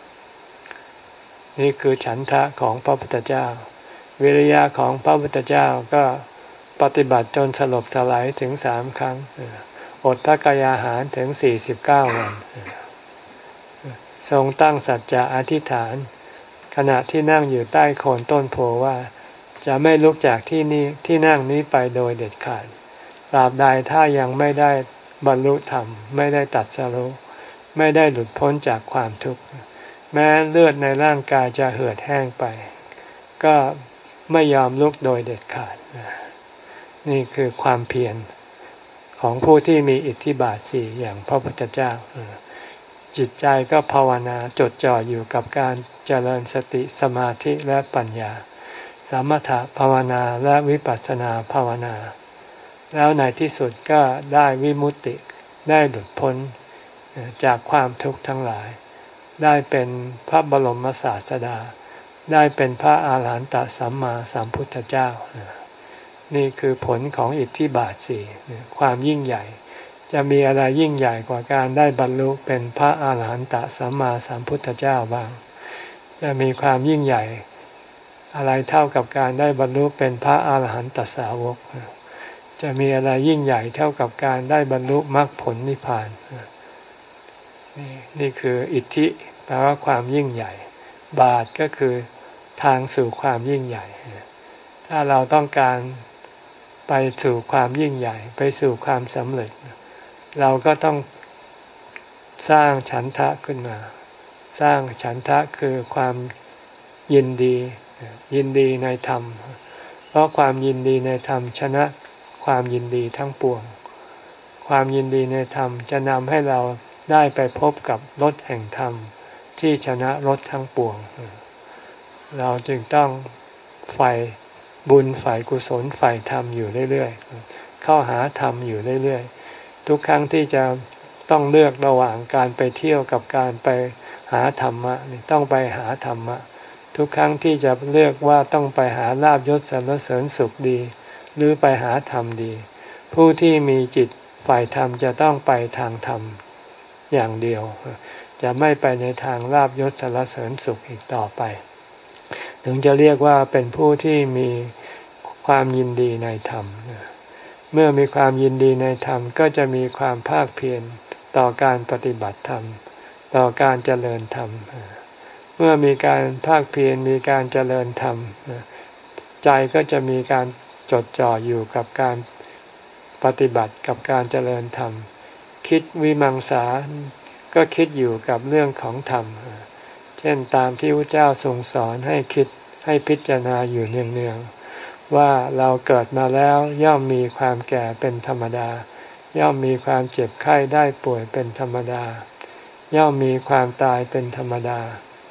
นี่คือฉันทะของพระพุทธเจ้าวิริยะของพระพุทธเจ้าก็ปฏิบัติจนสลบสลายถึงสามครั้งอดพระกายอาหารถึงสี่สิบเก้าวันทรงตั้งสัจจะอธิษฐานขณะที่นั่งอยู่ใต้โคนต้นโพว่าจะไม่ลุกจากที่นี้ที่นั่งนี้ไปโดยเด็ดขาดตราบใดถ้ายังไม่ได้บรรลุธรรมไม่ได้ตรัสรู้ไม่ได้หลุดพ้นจากความทุกข์แม้เลือดในร่างกายจะเหือดแห้งไปก็ไม่ยอมลุกโดยเด็ดขาดนี่คือความเพียรของผู้ที่มีอิทธิบาทสี่อย่างพระพุทธเจ้าจิตใจก็ภาวนาจดจ่ออยู่กับการเจริญสติสมาธิและปัญญาสมถะภาวนาและวิปัสสนาภาวนาแล้วในที่สุดก็ได้วิมุตติได้หลุดพ้นจากความทุกข์ทั้งหลายได้เป็นพระบรมศาสดาได้เป็นพระอาหารหันตสัมมาสัมพุทธเจ้านี่คือผลของอิทธิบาทสี่ความยิ่งใหญ่จะมีอะไรยิ่งใหญ่กว่าการได้บรรลุเป็นพระอาหารหันตสัมมาสัมพุทธเจ้าบ้างจะมีความยิ่งใหญ่อะไรเท่ากับการได้บรรลุเป็นพระอาหารหันตสาวกจะมีอะไรยิ่งใหญ่เท่ากับการได้บรรลุมรรคผลนิพพานนี่นี่คืออิทธิแปลว่าความยิ่งใหญ่บาทก็คือทางสู่ความยิ่งใหญ่ถ้าเราต้องการไปสู่ความยิ่งใหญ่ไปสู่ความสำเร็จเราก็ต้องสร้างฉันทะขึ้นมาสร้างฉันทะคือความยินดียินดีในธรรมเพราะความยินดีในธรรมชนะความยินดีทั้งปวงความยินดีในธรรมจะนำให้เราได้ไปพบกับรสแห่งธรรมที่ชนะรสทั้งปวงเราจึงต้องใฝ่บุญใฝ่กุศลใฝ่ธรรมอยู่เรื่อยๆเข้าหาธรรมอยู่เรื่อยๆทุกครั้งที่จะต้องเลือกระหว่างการไปเที่ยวกับการไปหาธรรมะนี่ต้องไปหาธรรมะทุกครั้งที่จะเลือกว่าต้องไปหาลาภยศสรรเสริญสุขดีหรือไปหาธรรมดีผู้ที่มีจิตฝ่ายธรรมจะต้องไปทางธรรมอย่างเดียวจะไม่ไปในทางลาภยศสรรเสริญสุขอีกต่อไปถึงจะเรียกว่าเป็นผู้ที่มีความยินดีในธรรมเมื่อมีความยินดีในธรรมก็จะมีความภาคเพียรต่อการปฏิบัติธรรมต่อการเจริญธรรมเมื่อมีการภาคเพียรมีการเจริญธรรมใจก็จะมีการจดจ่ออยู่กับการปฏิบัติกับการเจริญธรรมคิดวิมังสาก็คิดอยู่กับเรื่องของธรรมเช่นตามที่พระเจ้าทรงสอนให้คิดให้พิจารณาอยู่เนืองๆว่าเราเกิดมาแล้วย่อมมีความแก่เป็นธรรมดาย่อมมีความเจ็บไข้ได้ป่วยเป็นธรรมดาย่อมมีความตายเป็นธรรมดา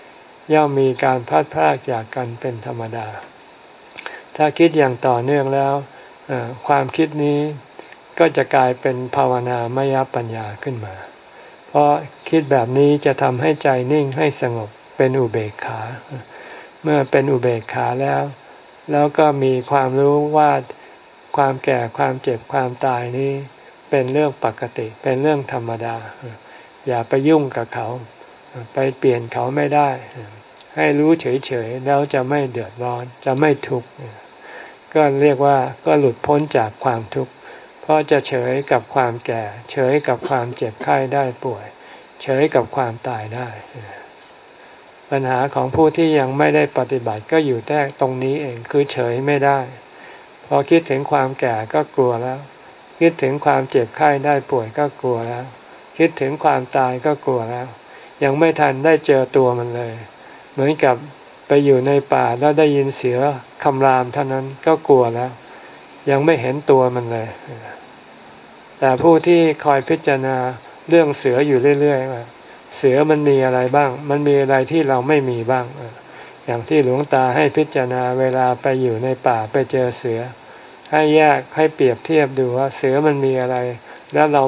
ย่อมมีการพลัดพรากจากกันเป็นธรรมดาถ้าคิดอย่างต่อเนื่องแล้วความคิดนี้ก็จะกลายเป็นภาวนามยปัญญาขึ้นมาเพราะคิดแบบนี้จะทำให้ใจนิ่งให้สงบเป็นอุเบกขาเมื่อเป็นอุเบกขาแล้วแล้วก็มีความรู้ว่าความแก่ความเจ็บความตายนี้เป็นเรื่องปกติเป็นเรื่องธรรมดาอย่าไปยุ่งกับเขาไปเปลี่ยนเขาไม่ได้ให้รู้เฉยๆแล้วจะไม่เดือดร้อนจะไม่ทุกข์ก็เรียกว่าก็หลุดพ้นจากความทุกข์เพราะจะเฉยกับความแก่เฉยกับความเจ็บไข้ได้ป่วยเฉยกับความตายได้ปัญหาของผู้ที่ยังไม่ได้ปฏิบัติก็อยู่แต่ตรงนี้เองคือเฉยไม่ได้พอคิดถึงความแก่ก็กลัวแล้วคิดถึงความเจ็บไข้ได้ป่วยก็กลัวแล้วคิดถึงความตายก็กลัวแล้วยังไม่ทันได้เจอตัวมันเลยเหมือนกับไปอยู่ในป่าแล้วได้ยินเสียงคำรามเท่านั้นก็กลัวแล้วยังไม่เห็นตัวมันเลยแต่ผู้ที่คอยพิจารณาเรื่องเสืออยู่เรื่อยๆว่าเสือมันมีอะไรบ้างมันมีอะไรที่เราไม่มีบ้างอย่างที่หลวงตาให้พิจารณาเวลาไปอยู่ในป่าไปเจอเสือให้แยกให้เปรียบเทียบดูว่าเสือมันมีอะไรแล้วเรา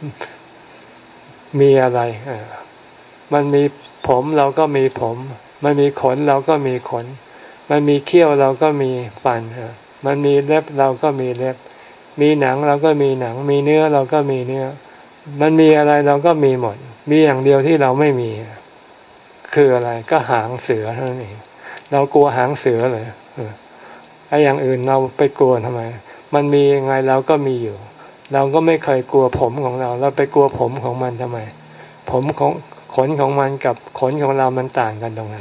มีอะไรมันมีผมเราก็มีผมมันมีขนเราก็มีขนมันมีเขี้ยวเราก็มีฟันมันมีเล็บเราก็มีเล็บมีหนังเราก็มีหนังมีเนื้อเราก็มีเนื้อมันมีอะไรเราก็มีหมดมีอย่างเดียวที่เราไม่มีคืออะไรก็หางเสือเท่านั้นเองเรากลัวหางเสือเลยไอ้อย่างอื่นเราไปกลัวทำไมมันมียังไงเราก็มีอยู่เราก็ไม่เคยกลัวผมของเราเราไปกลัวผมของมันทำไมผมของขนของมันกับขนของเรามันต่างกันตรงไหน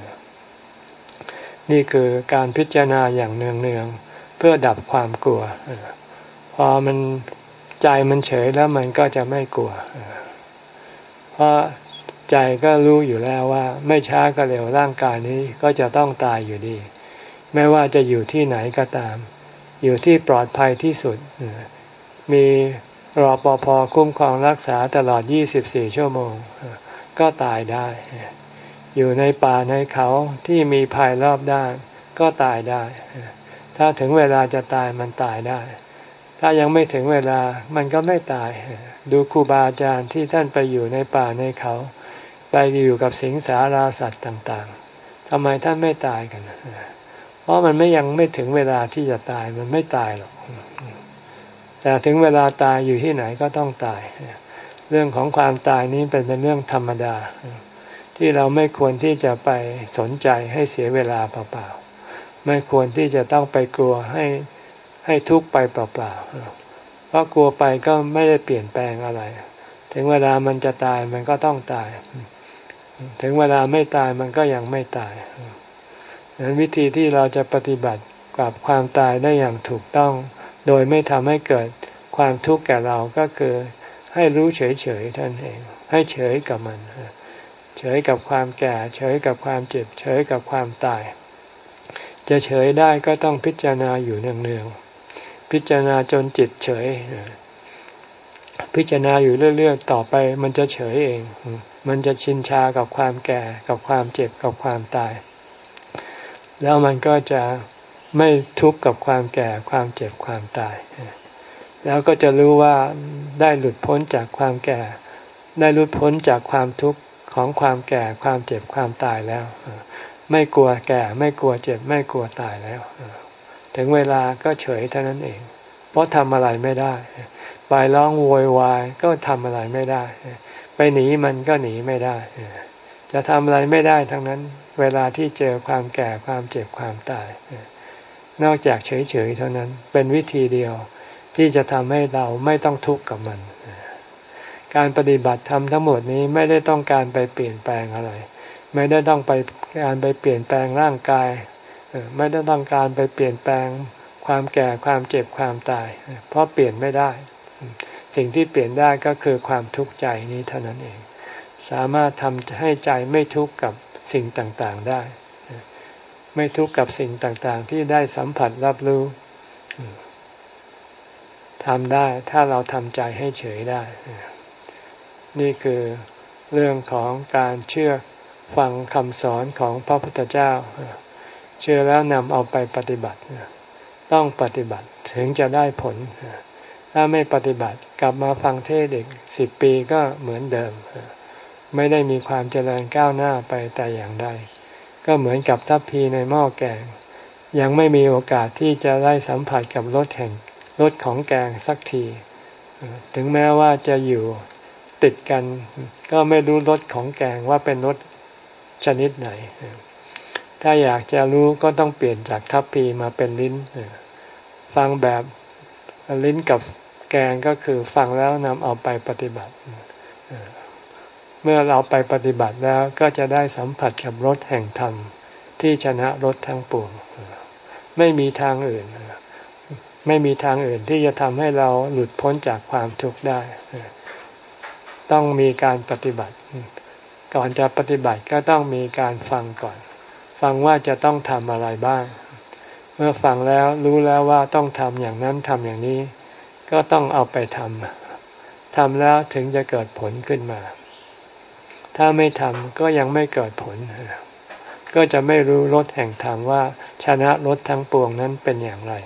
นี่คือการพิจารณาอย่างเนืองๆเพื่อดับความกลัวพอมันใจมันเฉยแล้วมันก็จะไม่กลัวเพราะใจก็รู้อยู่แล้วว่าไม่ช้าก็เร็วร่างกายนี้ก็จะต้องตายอยู่ดีไม่ว่าจะอยู่ที่ไหนก็ตามอยู่ที่ปลอดภัยที่สุดมีรปภ.คุ้มครองรักษาตลอดยี่สิบสี่ชั่วโมงก็ตายได้อยู่ในป่าในเขาที่มีภัยรอบด้านก็ตายได้ถ้าถึงเวลาจะตายมันตายได้ถ้ายังไม่ถึงเวลามันก็ไม่ตายดูครูบาอาจารย์ที่ท่านไปอยู่ในป่าในเขาไปอยู่กับสิงสาราสัตว์ต่างๆทำไมท่านไม่ตายกันเพราะมันไม่ยังไม่ถึงเวลาที่จะตายมันไม่ตายหรอกแต่ถึงเวลาตายอยู่ที่ไหนก็ต้องตายเรื่องของความตายนี้เป็นเป็นเรื่องธรรมดาที่เราไม่ควรที่จะไปสนใจให้เสียเวลาเปล่าๆไม่ควรที่จะต้องไปกลัวให้ให้ทุกข์ไปเปล่าๆเพราะกลัวไปก็ไม่ได้เปลี่ยนแปลงอะไรถึงเวลามันจะตายมันก็ต้องตายถึงเวลาไม่ตายมันก็ยังไม่ตายดังนั้นวิธีที่เราจะปฏิบัติกับความตายได้อย่างถูกต้องโดยไม่ทำให้เกิดความทุกข์แก่เราก็คือให้รู้เฉยๆท่านเองให้เฉยกับมันเฉยกับความแก่เฉยกับความเจ็บเฉยกับความตายจะเฉยได้ก็ต้องพิจารณาอยู่เนืองๆพิจารณาจนจิตเฉยพิจารณาอยู่เรื่อยๆต่อไปมันจะเฉยเองมันจะชินชากับความแก่กับความเจ็บกับความตายแล้วมันก็จะไม่ทุกข์กับความแก่ความเจ็บความตายแล้วก็จะรู้ว่าได้หลุดพ้นจากความแก่ได้หลุดพ้นจากความทุกข์ของความแก่ความเจ็บความตายแล้วไม่กลัวแก่ไม่กลัวเจ็บไม่กลัวตายแล้วถึงเวลาก็เฉยเท่านั้นเองเพราะทำอะไรไม่ได้ไปร้องโวยวายก็ทำอะไรไม่ได้ไปหนีมันก็หนีไม่ได้จะทำอะไรไม่ได้ทั้งนั้นเวลาที่เจอความแก่ความเจ็บความตายนอกจากเฉยๆเท่านั้นเป็นวิธีเดียวที่จะทำให้เราไม่ต้องทุกข์กับมันการปฏิบัติธรรมทั้งหมดนี้ไม่ได้ต้องการไปเปลี่ยนแปลงอะไรไม่ได้ต้องไปการไปเปลี่ยนแปลงร่างกายไม่ได้ต้องการไปเปลี่ยนแปลงความแก่ความเจ็บความตายเพราะเปลี่ยนไม่ได้สิ่งที่เปลี่ยนได้ก็คือความทุกข์ใจนี้เท่านั้นเองสามารถทำให้ใจไม่ทุกข์กับสิ่งต่างๆได้ไม่ทุกข์กับสิ่งต่างๆที่ได้สัมผัสรับรู้ทำได้ถ้าเราทำใจให้เฉยได้นี่คือเรื่องของการเชื่อฟังคำสอนของพระพุทธเจ้าเชื่อแล้วนำเอาไปปฏิบัติต้องปฏิบัติถึงจะได้ผลถ้าไม่ปฏิบัติกลับมาฟังเทศน์อีกสิบปีก็เหมือนเดิมไม่ได้มีความเจริญก้าวหน้าไปแต่อย่างใดก็เหมือนกับทัพพีในหม้อแกงยังไม่มีโอกาสที่จะได้สัมผัสกับรสแห่งรสของแกงสักทีถึงแม้ว่าจะอยู่ติดกันก็ไม่รู้รสของแกงว่าเป็นรสชนิดไหนถ้าอยากจะรู้ก็ต้องเปลี่ยนจากทัพพีมาเป็นลิ้นฟังแบบลิ้นกับแกงก็คือฟังแล้วนำเอาไปปฏิบัติเมื่อเราไปปฏิบัติแล้วก็จะได้สัมผัสกับรสแห่งธรรมที่ชนะรสทั้งปวงไม่มีทางอื่นไม่มีทางอื่นที่จะทำให้เราหลุดพ้นจากความทุกข์ได้ต้องมีการปฏิบัติก่อนจะปฏิบัติก็ต้องมีการฟังก่อนฟังว่าจะต้องทำอะไรบ้างเมื่อฟังแล้วรู้แล้วว่าต้องทำอย่างนั้นทำอย่างนี้ก็ต้องเอาไปทำทำแล้วถึงจะเกิดผลขึ้นมาถ้าไม่ทำก็ยังไม่เกิดผลก็จะไม่รู้รสแห่งธรรมว่าชนะรสทั้งปวงนั้นเป็นอย่างไร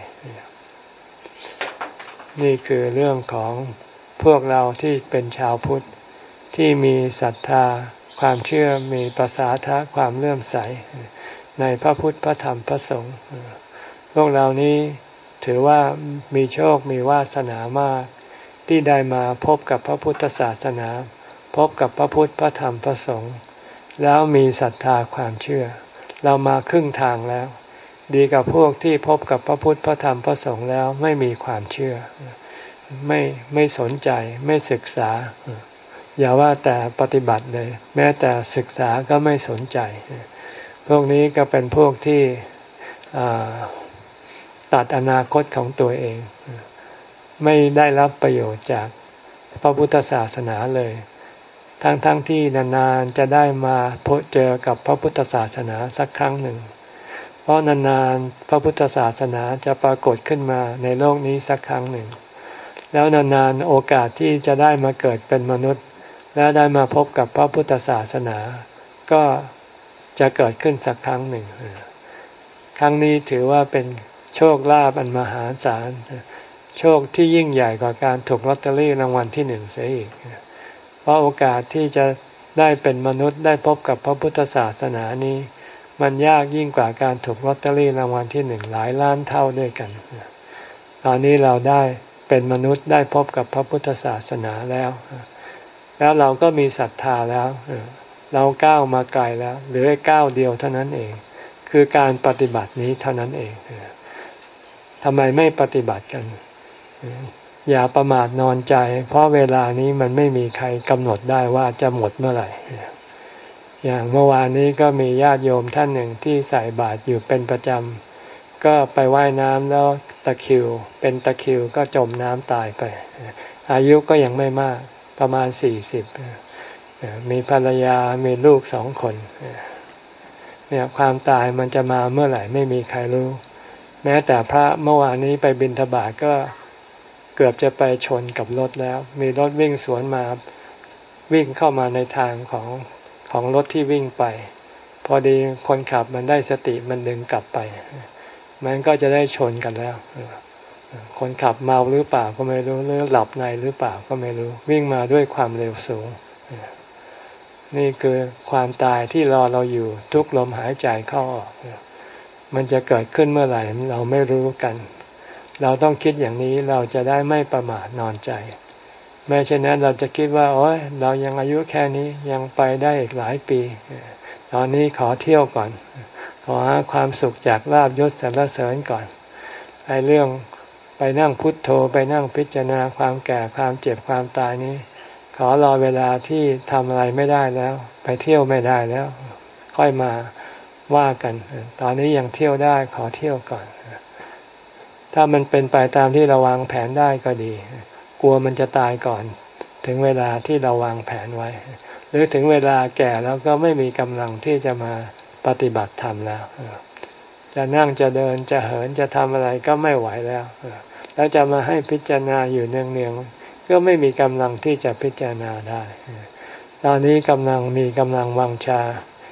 นี่คือเรื่องของพวกเราที่เป็นชาวพุทธที่มีศรัทธาความเชื่อมีประสาทะความเลื่อมใสในพระพุทธพระธรรมพระสงฆ์พวกเรานี้ถือว่ามีโชคมีวาสนามากที่ได้มาพบกับพระพุทธศาสนาพบกับพระพุทธพระธรรมพระสงฆ์แล้วมีศรัทธาความเชื่อเรามาครึ่งทางแล้วดีกับพวกที่พบกับพระพุทธพระธรรมพระสงฆ์แล้วไม่มีความเชื่อไม่ไม่สนใจไม่ศึกษาอย่าว่าแต่ปฏิบัติเลยแม้แต่ศึกษาก็ไม่สนใจพวกนี้ก็เป็นพวกที่ตัดอนาคตของตัวเองไม่ได้รับประโยชน์จากพระพุทธศาสนาเลยทั้งๆ ท, ที่นานๆจะได้มาพบเจอกับพระพุทธศาสนาสักครั้งหนึ่งเพราะนานๆพระพุทธศาสนาจะปรากฏขึ้นมาในโลกนี้สักครั้งหนึ่งแล้วนานๆโอกาสที่จะได้มาเกิดเป็นมนุษย์และได้มาพบกับพระพุทธศาสนาก็จะเกิดขึ้นสักครั้งหนึ่งครั้งนี้ถือว่าเป็นโชคลาภอันมหาศาลโชคที่ยิ่งใหญ่กว่าการถูกลอตเตอรี่รางวัลที่หนึ่งเสียอีกเพราะโอกาสที่จะได้เป็นมนุษย์ได้พบกับพระพุทธศาสนานี้มันยากยิ่งกว่าการถูกลอตเตอรี่รางวัลที่หนึ่งหลายล้านเท่าด้วยกันตอนนี้เราได้เป็นมนุษย์ได้พบกับพระพุทธศาสนาแล้วแล้วเราก็มีศรัทธาแล้วเราก้าวมาไกลแล้วเหลือก้าวเดียวเท่านั้นเองคือการปฏิบัตินี้เท่านั้นเองทำไมไม่ปฏิบัติกันอย่าประมาทนอนใจเพราะเวลานี้มันไม่มีใครกำหนดได้ว่าจะหมดเมื่อไหร่อย่างเมื่อวานนี้ก็มีญาติโยมท่านหนึ่งที่ใส่บาตรอยู่เป็นประจำก็ไปว่ายน้ำแล้วตะคริวเป็นตะคริวก็จมน้ำตายไปอายุก็ยังไม่มากประมาณสี่สิบมีภรรยามีลูกสองคนเนี่ยความตายมันจะมาเมื่อไหร่ไม่มีใครรู้แม้แต่พระเมื่อวานนี้ไปบิณฑบาตก็เกือบจะไปชนกับรถแล้วมีรถวิ่งสวนมาวิ่งเข้ามาในทางของของรถที่วิ่งไปพอดีคนขับมันได้สติมันดึงกลับไปมันก็จะได้ชนกันแล้วคนขับเมาหรือเปล่าก็ไม่รู้หรือหลับในหรือเปล่าก็ไม่รู้วิ่งมาด้วยความเร็วสูงนี่คือความตายที่รอเราอยู่ทุกลมหายใจเข้าออกมันจะเกิดขึ้นเมื่อไหร่เราไม่รู้กันเราต้องคิดอย่างนี้เราจะได้ไม่ประมาทนอนใจไม่เช่นนั้นเราจะคิดว่าโอ๊ยเรายังอายุแค่นี้ยังไปได้อีกหลายปีตอนนี้ขอเที่ยวก่อนขอหาความสุขจากลาภยศสรรเสริญก่อนไอ้เรื่องไปนั่งพุทโธไปนั่งพิจารณาความแก่ความเจ็บความตายนี้ขอรอเวลาที่ทำอะไรไม่ได้แล้วไปเที่ยวไม่ได้แล้วค่อยมาว่ากันตอนนี้ยังเที่ยวได้ขอเที่ยวก่อนถ้ามันเป็นไปตามที่เราวางแผนได้ก็ดีกลัวมันจะตายก่อนถึงเวลาที่เราวางแผนไว้หรือถึงเวลาแก่แล้วก็ไม่มีกำลังที่จะมาปฏิบัติธรรมแล้วจะนั่งจะเดินจะเหินจะทำอะไรก็ไม่ไหวแล้วแล้วจะมาให้พิจารณาอยู่เนืองๆก็ไม่มีกำลังที่จะพิจารณาได้ตอนนี้กำลังมีกำลังวังชา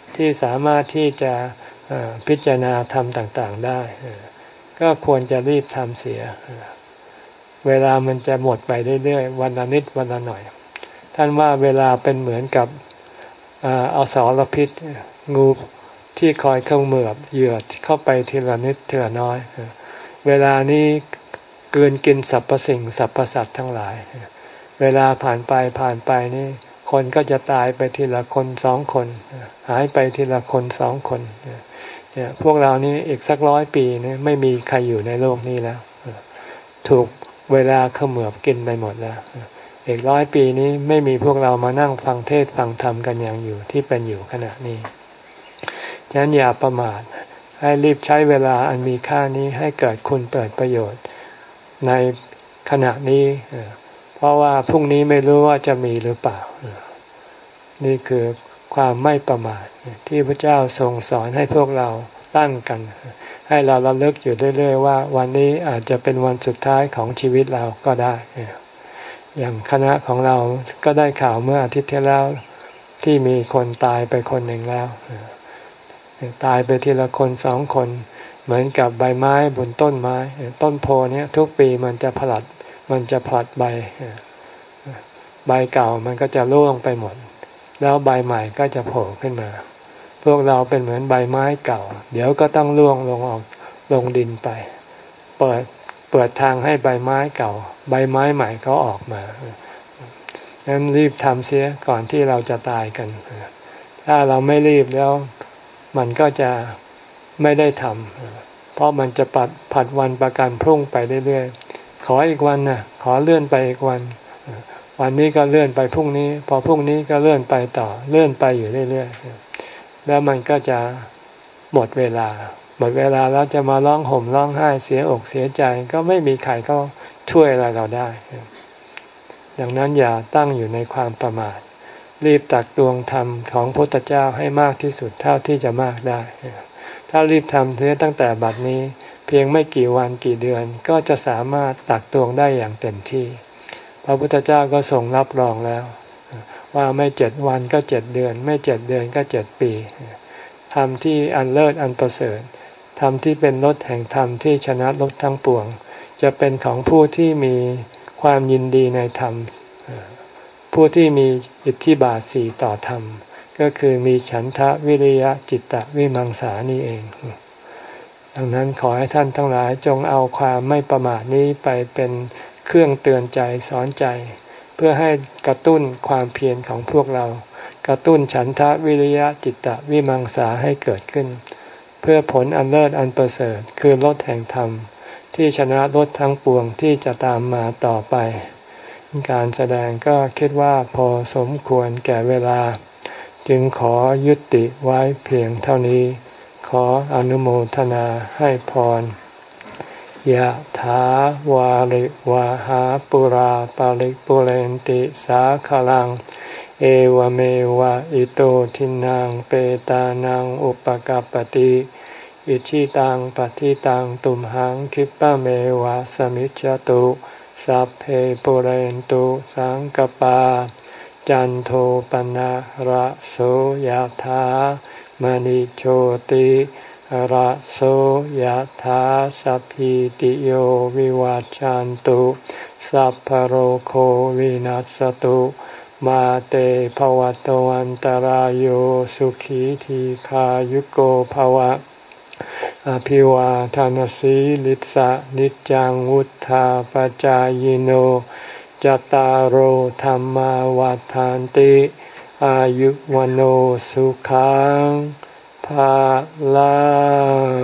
ที่สามารถที่จะพิจารณาธรรมต่างๆได้ก็ควรจะรีบทำเสียเวลามันจะหมดไปเรื่อยๆวันละนิดวันละหน่อยท่านว่าเวลาเป็นเหมือนกับเอาสารพิษงูที่คอยเข้าเมือบเหยื่อเข้าไปทีละนิดทีละน้อยเวลานี้กลืนกินสรรพสิ่งสรรพสัตว์ทั้งหลายเวลาผ่านไปผ่านไปนี่คนก็จะตายไปทีละคนสองคนหายไปทีละคนสองคนเนี่ยพวกเรานี่อีกสักร้อยปีนี่ไม่มีใครอยู่ในโลกนี้แล้วถูกเวลาเขมือบกินไปหมดแล้วอีกร้อยปีนี้ไม่มีพวกเรามานั่งฟังเทศฟังธรรมกันอย่างอยู่ที่เป็นอยู่ขณะนี้ฉะนั้นอย่าประมาทให้รีบใช้เวลาอันมีค่านี้ให้เกิดคุณเปิดประโยชน์ในขณะนี้เพราะว่าพรุ่งนี้ไม่รู้ว่าจะมีหรือเปล่านี่คือความไม่ประมาทที่พระเจ้าทรงสอนให้พวกเราตั้งกันให้เราระลึกอยู่เรื่อยๆว่าวันนี้อาจจะเป็นวันสุดท้ายของชีวิตเราก็ได้อย่างคณะของเราก็ได้ข่าวเมื่ออาทิตย์ที่แล้วที่มีคนตายไปคนหนึ่งแล้วตายไปทีละคนสองคนเหมือนกับใบไม้บนต้นไม้ต้นโพนี้ทุกปีมันจะผลัดมันจะผลัดใบใบเก่ามันก็จะร่วงไปหมดแล้วใบใหม่ก็จะโผล่ขึ้นมาพวกเราเป็นเหมือนใบไม้เก่าเดี๋ยวก็ต้องร่วงลงออกลงดินไปเปิดเปิดทางให้ใบไม้เก่าใบไม้ใหม่เขาออกมางั้นรีบทำเสียก่อนที่เราจะตายกันถ้าเราไม่รีบแล้วมันก็จะไม่ได้ทำเพราะมันจะปัดผัดวันประกันพรุ่งไปเรื่อยๆขออีกวันนะขอเลื่อนไปอีกวันวันนี้ก็เลื่อนไปพรุ่งนี้พอพรุ่งนี้ก็เลื่อนไปต่อเลื่อนไปอยู่เรื่อยๆแล้วมันก็จะหมดเวลาหมดเวลาแล้วจะมาร้องห่มร้องไห้เสียอกเสียใจก็ไม่มีใครเขาช่วยอะไรเราได้ดังนั้นอย่าตั้งอยู่ในความประมาทรีบตักตวงธรรมของพระพุทธเจ้าให้มากที่สุดเท่าที่จะมากได้ถ้ารีบทำเสียตั้งแต่บัดนี้เพียงไม่กี่วันกี่เดือนก็จะสามารถตักตวงได้อย่างเต็มที่พระพุทธเจ้าก็ทรงรับรองแล้วว่าไม่เจ็ดวันก็เจ็ดเดือนไม่เจ็ดเดือนก็เจ็ดปีธรรมที่อันเลิศอันประเสริฐธรรมที่เป็นรสแห่งธรรมที่ชนะรสทั้งปวงจะเป็นของผู้ที่มีความยินดีในธรรมผู้ที่มีอิทธิบาทสี่ต่อธรรมก็คือมีฉันทะวิริยะจิตตะวิมังสานี่เองดังนั้นขอให้ท่านทั้งหลายจงเอาความไม่ประมาทนี้ไปเป็นเครื่องเตือนใจสอนใจเพื่อให้กระตุ้นความเพียรของพวกเรากระตุ้นฉันทะวิริยะจิตตะวิมังสาให้เกิดขึ้นเพื่อผลอันเลิศอันประเสริฐคือรสแห่งธรรมที่ชนะรสทั้งปวงที่จะตามมาต่อไปการแสดงก็คิดว่าพอสมควรแก่เวลาจึงขอยุติไว้เพียงเท่านี้ขออนุโมทนาให้พรยะถาวาริวหาปุราปาริปุเรนติสาคลังเอวเมวะอิโตทินังเปตานังอุปกัปปติอิชิตังปฏิตังตุมหังคิปะเมวะสมิจจตุสัพเพปุเรนตุสังกปาจันโทปนะระโสยถามณิโชติระโสยถาสัพพิติโยวิวัจจันตุสัพพโรโควินัสตุมาเตภวัตวันตารโยสุขีทีขายุโกภวะอภิวาทานสีลิสะนิจังวุธาปจายโนจตารโหธรรมวาทานติอายุวันโอสุขังภาลัง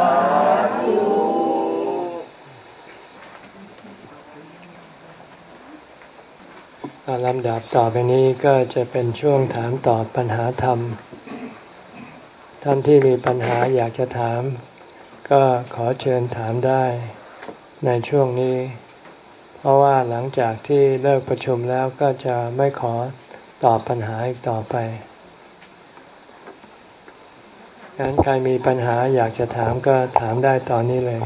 ลำดับต่อไปนี้ก็จะเป็นช่วงถามตอบปัญหาธรรมท่านที่มีปัญหาอยากจะถามก็ขอเชิญถามได้ในช่วงนี้เพราะว่าหลังจากที่เลิกประชุมแล้วก็จะไม่ขอตอบปัญหาอีกต่อไปงั้นใครมีปัญหาอยากจะถามก็ถามได้ตอนนี้เลย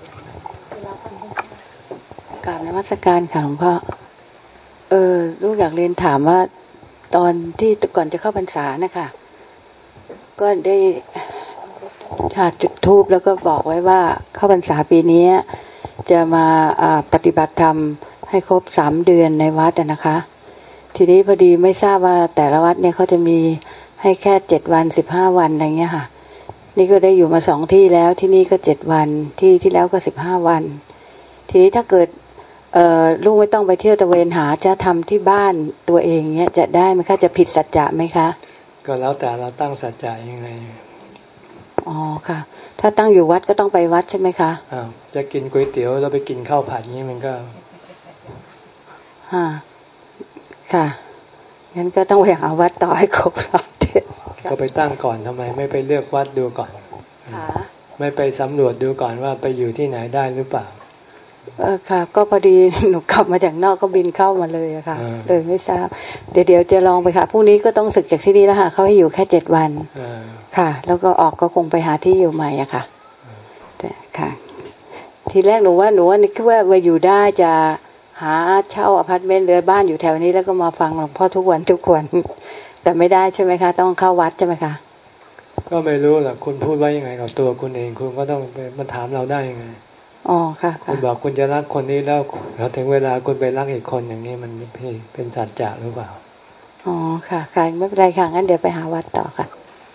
กราบนมัสการค่ะหลวงพ่อเออลูกอยากเรียนถามว่าตอนที่ก่อนจะเข้าพรรษานะคะก็ได้จุดธูปแล้วก็บอกไว้ว่าเข้าพรรษาปีนี้จะมาปฏิบัติธรรมให้ครบสามเดือนในวัดนะคะทีนี้พอดีไม่ทราบว่าแต่ละวัดเนี่ยเขาจะมีให้แค่เจ็ดวันสิบห้าวันอะไรเงี้ยค่ะนี่ก็ได้อยู่มาสองที่แล้วที่นี่ก็เจ็ดวันที่ที่แล้วก็สิบห้าวันทีนี้ถ้าเกิดเอ่อลูกไม่ต้องไปเที่ยวตะเวนหาจะทำที่บ้านตัวเองเนี้ยจะได้ไหมคะจะผิดสัจจะไหมคะก็แล้วแต่เราตั้งสัจจะยังไงอ๋อค่ะถ้าตั้งอยู่วัดก็ต้องไปวัดใช่ไหมคะอ้าวจะกินก๋วยเตี๋ยวแล้วไปกินข้าวผัดนี้มันก็ฮะค่ะงั้นก็ต้องไปหาวัดต่อให้ครบสามเดือนก็ไปตั้งก่อนทำไมไม่ไปเลือกวัดดูก่อนค่ะไม่ไปสำรวจดูก่อนว่าไปอยู่ที่ไหนได้หรือเปล่าเออค่ะก็พอดีหนูกลับมาจากนอกก็บินเข้ามาเลยอะค่ะเลยไม่ทราบเดี๋ยวเดี๋ยวจะลองไปค่ะพรุ่งนี้ก็ต้องสึกจากที่นี่แล้วค่ะเขาให้อยู่แค่เจ็ดวันค่ะแล้วก็ออกก็คงไปหาที่อยู่ใหม่อะค่ะแต่ค่ะทีแรกหนูว่าหนูว่านึกว่าไปอยู่ได้จะหาเช่าอพาร์ตเมนต์หรือบ้านอยู่แถวนี้แล้วก็มาฟังหลวงพ่อทุกวันทุกวันแต่ไม่ได้ใช่ไหมคะต้องเข้าวัดใช่ไหมคะก็ไม่รู้แหละคุณพูดไว้ยังไงกับตัวคุณเองคุณก็ต้องไปมาถามเราได้ยังไงอ๋อค่ะคุณบอกคุณจะรักคนนี้แล้วแล้วถึงเวลาคุณไปรักอีกคนอย่างนี้มันเป็นสัจจะหรือเปล่าอ๋อค่ะค่ะไม่เป็นไรค่ะงั้นเดี๋ยวไปหาวัดต่อค่ะ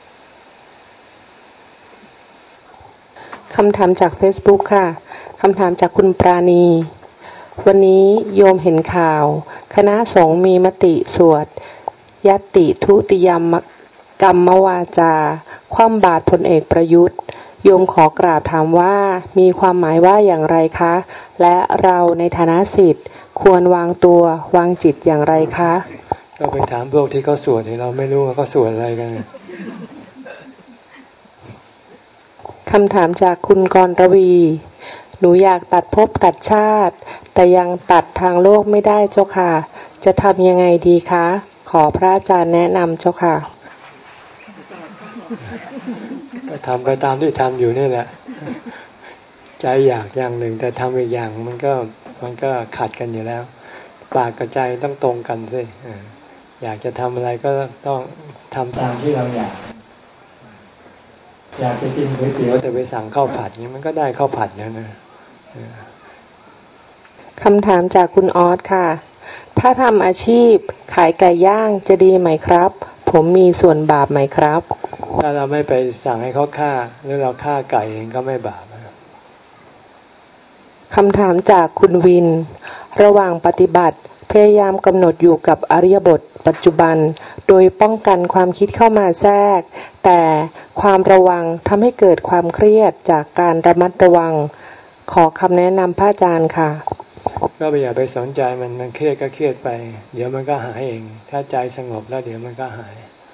คำถามจาก Facebook ค่ะคำถามจากคุณปราณีวันนี้โยมเห็นข่าวคณะสงฆ์มีมติสวดยัตติทุติยมกรรมวาจาคว่ำบาตรพลเอกประยุทธ์โยมขอกราบถามว่ามีความหมายว่าอย่างไรคะและเราในฐานะศิษย์ควรวางตัววางจิตอย่างไรคะก็ไปถามพวกที่เขาสวดเราไม่รู้ว่าเขาสวดอะไรกันคำถามจากคุณกรวีหนูอยากตัดภพตัดชาติแต่ยังตัดทางโลกไม่ได้เจ้าค่ะจะทำยังไงดีคะขอพระอาจารย์แนะนำเจ้าค่ะก็ทำไปตามที่ทำอยู่นี่แหละใจอยากอย่างหนึ่งแต่ทำอีกอย่างมันก็มันก็ขัดกันอยู่แล้วปากกับใจต้องตรงกันสิอยากจะทำอะไรก็ต้องทำตามที่เราอยากอยากจะกินก๋วยเตี๋ยวแต่ไปสั่งข้าวผัดนี้มันก็ได้ข้าวผัดแล้วนะคำถามจากคุณออสค่ะถ้าทำอาชีพขายไก่ย่างจะดีไหมครับผมมีส่วนบาปไหมครับถ้าเราไม่ไปสั่งให้เขาฆ่าหรือเราฆ่าไก่เองก็ไม่บาปคำถามจากคุณวินระหว่างปฏิบัติพยายามกำหนดอยู่กับอริยบทปัจจุบันโดยป้องกันความคิดเข้ามาแทรกแต่ความระวังทำให้เกิดความเครียดจากการระมัดระวังขอคำแนะนำพระอาจารย์ค่ะก็ไม่อย่าไปสนใจมันมันเครียดก็เครียดไปเดี๋ยวมันก็หายเองถ้าใจสงบแล้วเดี๋ยวมันก็หาย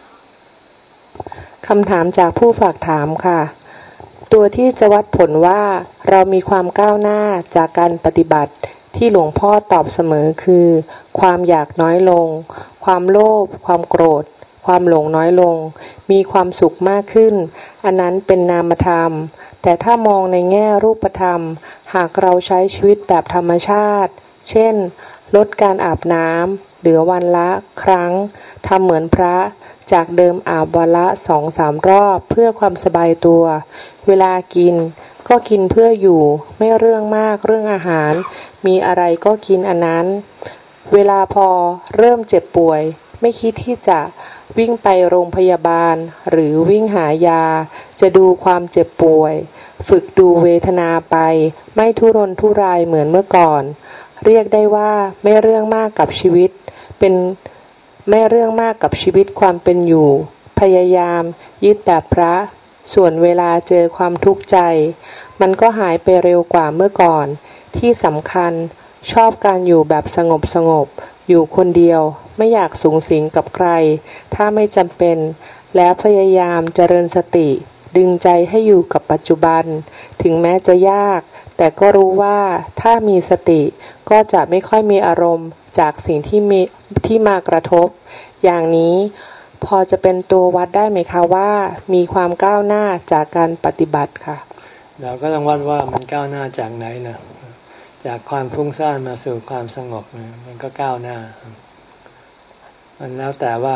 คำถามจากผู้ฝากถามค่ะตัวที่จะวัดผลว่าเรามีความก้าวหน้าจากการปฏิบัติที่หลวงพ่อตอบเสมอคือความอยากน้อยลงความโลภความโกรธความหลงน้อยลงมีความสุขมากขึ้นอันนั้นเป็นนามธรรมแต่ถ้ามองในแง่รูปธรรมหากเราใช้ชีวิตแบบธรรมชาติเช่นลดการอาบน้ำเหลือวันละครั้งทำเหมือนพระจากเดิมอาบวันละสองสามรอบเพื่อความสบายตัวเวลากินก็กินเพื่ออยู่ไม่เรื่องมากเรื่องอาหารมีอะไรก็กินอันนั้นเวลาพอเริ่มเจ็บป่วยไม่คิดที่จะวิ่งไปโรงพยาบาลหรือวิ่งหายาจะดูความเจ็บป่วยฝึกดูเวทนาไปไม่ทุรนทุรายเหมือนเมื่อก่อนเรียกได้ว่าไม่เรื่องมากกับชีวิตเป็นไม่เรื่องมากกับชีวิตความเป็นอยู่พยายามยึดแบบพระส่วนเวลาเจอความทุกข์ใจมันก็หายไปเร็วกว่าเมื่อก่อนที่สำคัญชอบการอยู่แบบสงบสงบอยู่คนเดียวไม่อยากสุงสิงกับใครถ้าไม่จำเป็นแล้วพยายามเจริญสติดึงใจให้อยู่กับปัจจุบันถึงแม้จะยากแต่ก็รู้ว่าถ้ามีสติก็จะไม่ค่อยมีอารมณ์จากสิ่งที่มีที่มากระทบอย่างนี้พอจะเป็นตัววัดได้ไหมคะว่ามีความก้าวหน้าจากการปฏิบัติค่ะเราก็ต้องวัดว่ามันก้าวหน้าจากไหนนะจากความฟุ้งซ่านมาสู่ความสงบมันก็ก้าวหน้ามันแล้วแต่ว่า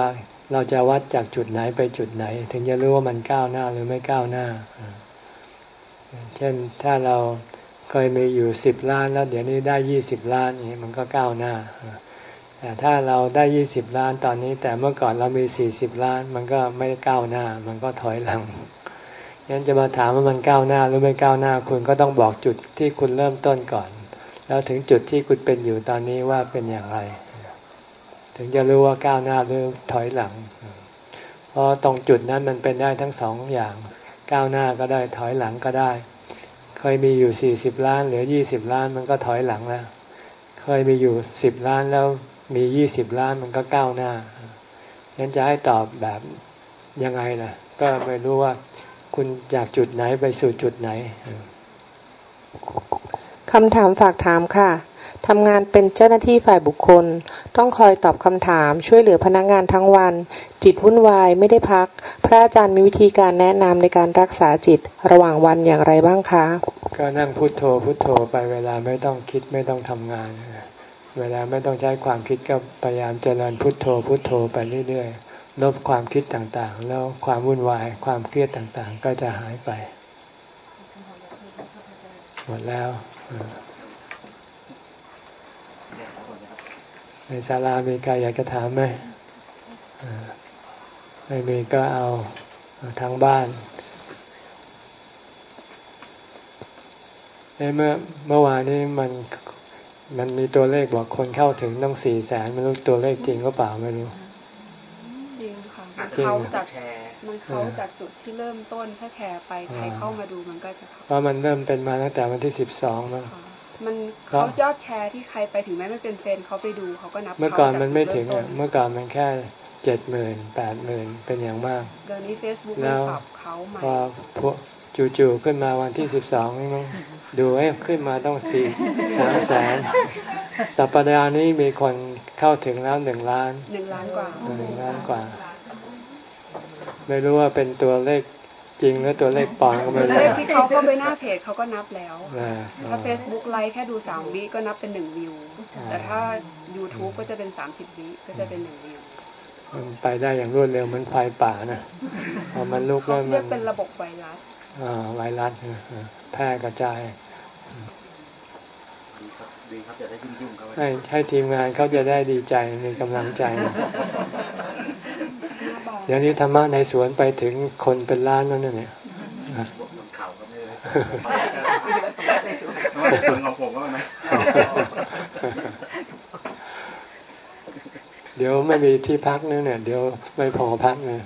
เราจะวัดจากจุดไหนไปจุดไหนถึงจะรู้ว่ามันก้าวหน้าหรือไม่ก้าวหน้าเช่นถ้าเราเคยมีอยู่สิบล้านแล้วเดี๋ยวนี้ได้ยี่สิบล้านนี้มันก็ก้าวหน้าแต่ถ้าเราได้ยี่สิบล้านตอนนี้แต่เมื่อก่อนเรามีสี่สิบล้านมันก็ไม่ก้าวหน้ามันก็ถอยหลังงั้นจะมาถามว่ามันก้าวหน้าหรือไม่ก้าวหน้าคุณก็ต้องบอกจุดที่คุณเริ่มต้นก่อนแล้วถึงจุดที่คุณเป็นอยู่ตอนนี้ว่าเป็นอย่างไรถึงจะรู้ว่าก้าวหน้าหรือถอยหลังเพราะตรงจุดนั้นมันเป็นได้ทั้งสองอย่างก้าวหน้าก็ได้ถอยหลังก็ได้เคยมีอยู่สี่สิบล้านเหลือยี่สิบล้านมันก็ถอยหลังแล้วเคยมีอยู่สิบล้านแล้วมียี่สิบล้านมันก็ก้าวหน้างั้นจะให้ตอบแบบยังไงล่ะก็ไม่รู้ว่าคุณจากจุดไหนไปสู่จุดไหนคำถามฝากถามค่ะทำงานเป็นเจ้าหน้าที่ฝ่ายบุคคลต้องคอยตอบคำถามช่วยเหลือพนักงานทั้งวันจิตวุ่นวายไม่ได้พักพระอาจารย์มีวิธีการแนะนำในการรักษาจิตระหว่างวันอย่างไรบ้างคะก็นั่งพุทโธพุทโธไปเวลาไม่ต้องคิดไม่ต้องทำงานเวลาไม่ต้องใช้ความคิดก็พยายามเจริญพุทโธพุทโธไปเรื่อยๆลบความคิดต่างๆแล้วความวุ่นวายความเครียดต่างๆก็จะหายไปหมดแล้วในศาลามีใครอยากจะถามไหมไม่มีก็เอาทางบ้านเมื่อเมื่อวานนี้มันมันมีตัวเลขบอกคนเข้าถึงต้องสี่แสนไม่รู้ตัวเลขจริงก็เปล่าไม่รู้จริงค่ะมันเขาจากมันเขาจากจุดที่เริ่มต้นถ้าแชร์ไปใครเข้ามาดูมันก็จะเพราะมันเริ่มเป็นมาตั้งแต่วันที่สิบสองมั้งมันเขายอดแชร์ที่ใครไปถึงแม้ไม่เป็นเฟรนเขาไปดูเขาก็นับเมื่อก่อนมันไม่ถึงอ่ะเมื่อก่อนมันแค่เจ็ดหมื่นแปดหมื่นเป็นอย่างมากเดี๋ยวนี้เฟซบุ๊กมันปรับเขาใหม่พอพวกจู่ๆขึ้นมาวันที่สิบสองนี่มั้งดูเอ๊ะขึ้นมาต้องสี่สามแสนสัปดาห์นี้มีคนเข้าถึงแล้วหนึ่งล้านหนึ่งล้านกว่าหนึ่งล้านกว่าไม่รู้ว่าเป็นตัวเลขจริงหรือตัวเลขปลอมก็ไม่รู้เลขที่เขาเข้าไปหน้าเพจเขาก็นับแล้วถ้า Facebook ไลค์แค่ดูสามวิก็นับเป็นหนึ่งวิวแต่ถ้า YouTube ก็จะเป็นสามสิบวิก็จะเป็นหนึ่งวิวมันไปได้อย่างรวดเร็วเหมือนไฟป่านะพอมันลุกแล้วมันเรียกเป็นระบบไวรัสอ่าไวรัสแพร่กระจายให้ให้ทีมงานเขาจะได้ดีใจมีกำลังใจเดี๋ยวนี้ธรรมะในสวนไปถึงคนเป็นล้านแล้วเนี่ยเดี๋ยวไม่มีที่พักเนี่ยเดี๋ยวไม่พอพักเลย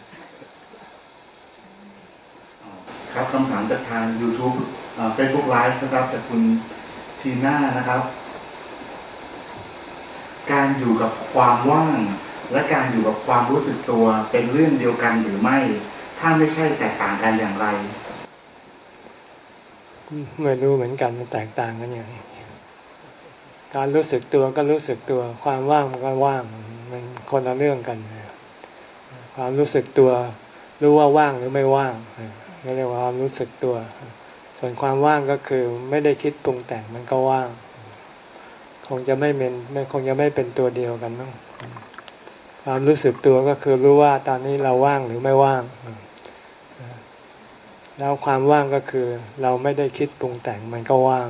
ครับคำถามจากทาง YouTube เฟซบุ๊กไลฟ์นะครับจากคุณทีน่านะครับการอยู่กับความว่างและการอยู่กับความรู้สึกตัวเป็นเรื่องเดียวกันหรือไม่ถ้าไม่ใช่แตกต่างกันอย่างไรไม่รู้เหมือนกันมันแตกต่างกันอย่างไรการรู้สึกตัวก็รู้สึกตัวความว่างมันก็ว่างมันคนละเรื่องกันความรู้สึกตัวรู้ว่าว่างหรือไม่ว่างนี่เรียกว่าความรู้สึกตัวส่วนความว่างก็คือไม่ได้คิดปรุงแต่งมันก็ว่างคงจะไม่เป็นไม่คงจะไม่เป็นตัวเดียวกันมั้งความรู้สึกตัวก็คือรู้ว่าตอนนี้เราว่างหรือไม่ว่างแล้วความว่างก็คือเราไม่ได้คิดปรุงแต่งมันก็ว่าง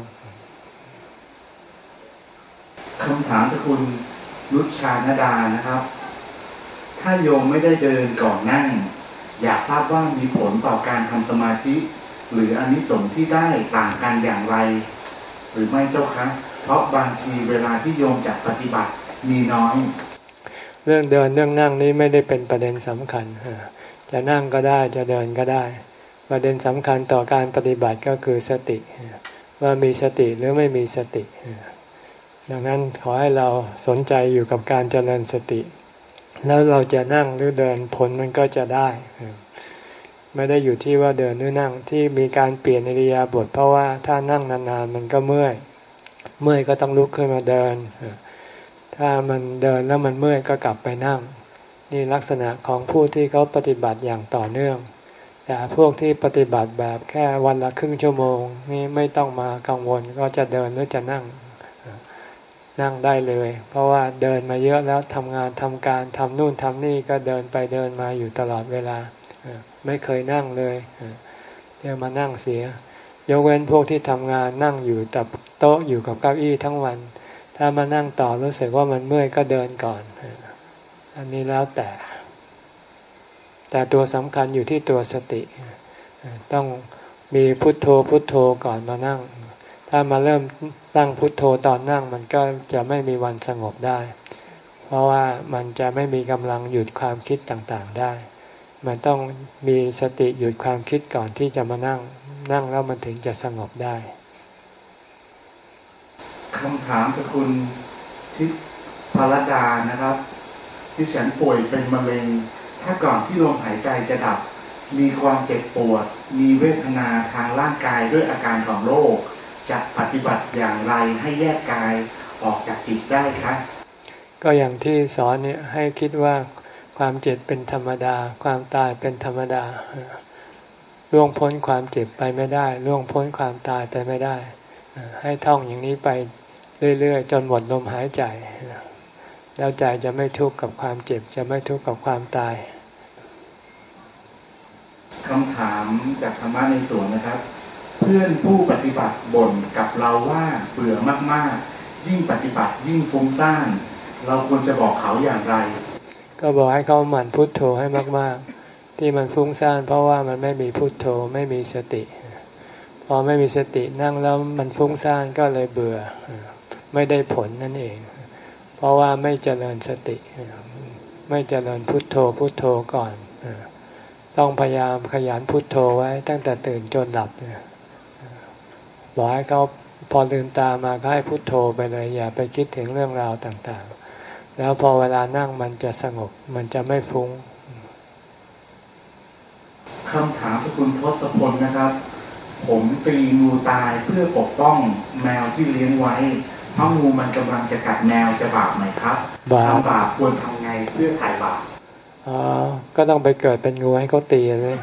คำถามจากคุณนุชชานดานะครับถ้าโยมไม่ได้เดินก่อนนั่งอยากทราบว่ามีผลต่อการทำสมาธิหรืออานิสงส์ที่ได้ต่างกันอย่างไรหรือไม่เจ้าคะเพราะบางทีเวลาที่โยมจะปฏิบัติมีน้อยเรื่องเดินเรื่องนั่งนี้ไม่ได้เป็นประเด็นสำคัญจะนั่งก็ได้จะเดินก็ได้ประเด็นสำคัญต่อการปฏิบัติก็คือสติว่ามีสติหรือไม่มีสติดังนั้นขอให้เราสนใจอยู่กับการเจริญสติแล้วเราจะนั่งหรือเดินผลมันก็จะได้ไม่ได้อยู่ที่ว่าเดินหรือนั่งที่มีการเปลี่ยนอิริยาบถเพราะว่าถ้านั่งนานๆมันก็เมื่อยเมื่อยก็ต้องลุกขึ้นมาเดินถ้ามันเดินแล้วมันเมื่อยก็กลับไปนั่งนี่ลักษณะของผู้ที่เขาปฏิบัติอย่างต่อเนื่องแต่พวกที่ปฏิบัติแบบแค่วันละครึ่งชั่วโมงนี่ไม่ต้องมากังวลก็จะเดินหรือจะนั่งนั่งได้เลยเพราะว่าเดินมาเยอะแล้วทำงานทำการทำนู่นทำนี่ก็เดินไปเดินมาอยู่ตลอดเวลาไม่เคยนั่งเลยเดี๋ยวมานั่งเสียยกเว้นพวกที่ทำงานนั่งอยู่แต่โต๊ะอยู่กับเก้าอี้ทั้งวันถ้ามานั่งต่อรู้สึกว่ามันเมื่อยก็เดินก่อนอันนี้แล้วแต่แต่ตัวสำคัญอยู่ที่ตัวสติต้องมีพุทโธพุทโธก่อนมานั่งถ้ามาเริ่มตั้งพุทโธตอนนั่งมันก็จะไม่มีวันสงบได้เพราะว่ามันจะไม่มีกำลังหยุดความคิดต่างๆได้มันต้องมีสติหยุดความคิดก่อนที่จะมานั่งนั่งแล้วมันถึงจะสงบได้คำถามจากคุณทิพรดานะครับที่ฉันป่วยเป็นมะเร็งถ้าก่อนที่ลมหายใจจะดับมีความเจ็บปวดมีเวทนาทางร่างกายด้วยอาการของโรคจะปฏิบัติอย่างไรให้แยกกายออกจากจิตได้คะก็อย่างที่สอนเนี่ยให้คิดว่าความเจ็บเป็นธรรมดาความตายเป็นธรรมดาล่วงพ้นความเจ็บไปไม่ได้ล่วงพ้นความตายไปไม่ได้ให้ท่องอย่างนี้ไปเรื่อยๆจนหมดลมหายใจแล้วใจจะไม่ทุกข์กับความเจ็บจะไม่ทุกข์กับความตายคำถามจากธรรมะในส่วนนะครับเพื่อนผู้ปฏิบัติบ่นกับเราว่าเบื่อมากๆยิ่งปฏิบัติยิ่งฟุ้งซ่านเราควรจะบอกเขาอย่างไรก็บอกให้เขาหมั่นพุทโธให้มากๆที่มันฟุ้งซ่านเพราะว่ามันไม่มีพุทโธไม่มีสติพอไม่มีสตินั่งแล้วมันฟุ้งซ่านก็เลยเบื่อไม่ได้ผลนั่นเองเพราะว่าไม่เจริญสติไม่เจริญพุทโธพุทโธก่อนต้องพยายามขยันพุทโธไว้ตั้งแต่ตื่นจนหลับบอกให้เขาพอลืมตามาก็ให้พุทโธไปเลยอย่าไปคิดถึงเรื่องราวต่างๆแล้วพอเวลานั่งมันจะสงบมันจะไม่ฟุ้งคำถามจากคุณทศพลนะครับผมตีงูตายเพื่อปกป้องแมวที่เลี้ยงไว้เพราะงูมันกำลังจะกัดแมวจะบาปไหมครับทำบาปควรทำไงเพื่อถ่ายบาปอ๋อก็ต้องไปเกิดเป็นงูให้เขาตีเลย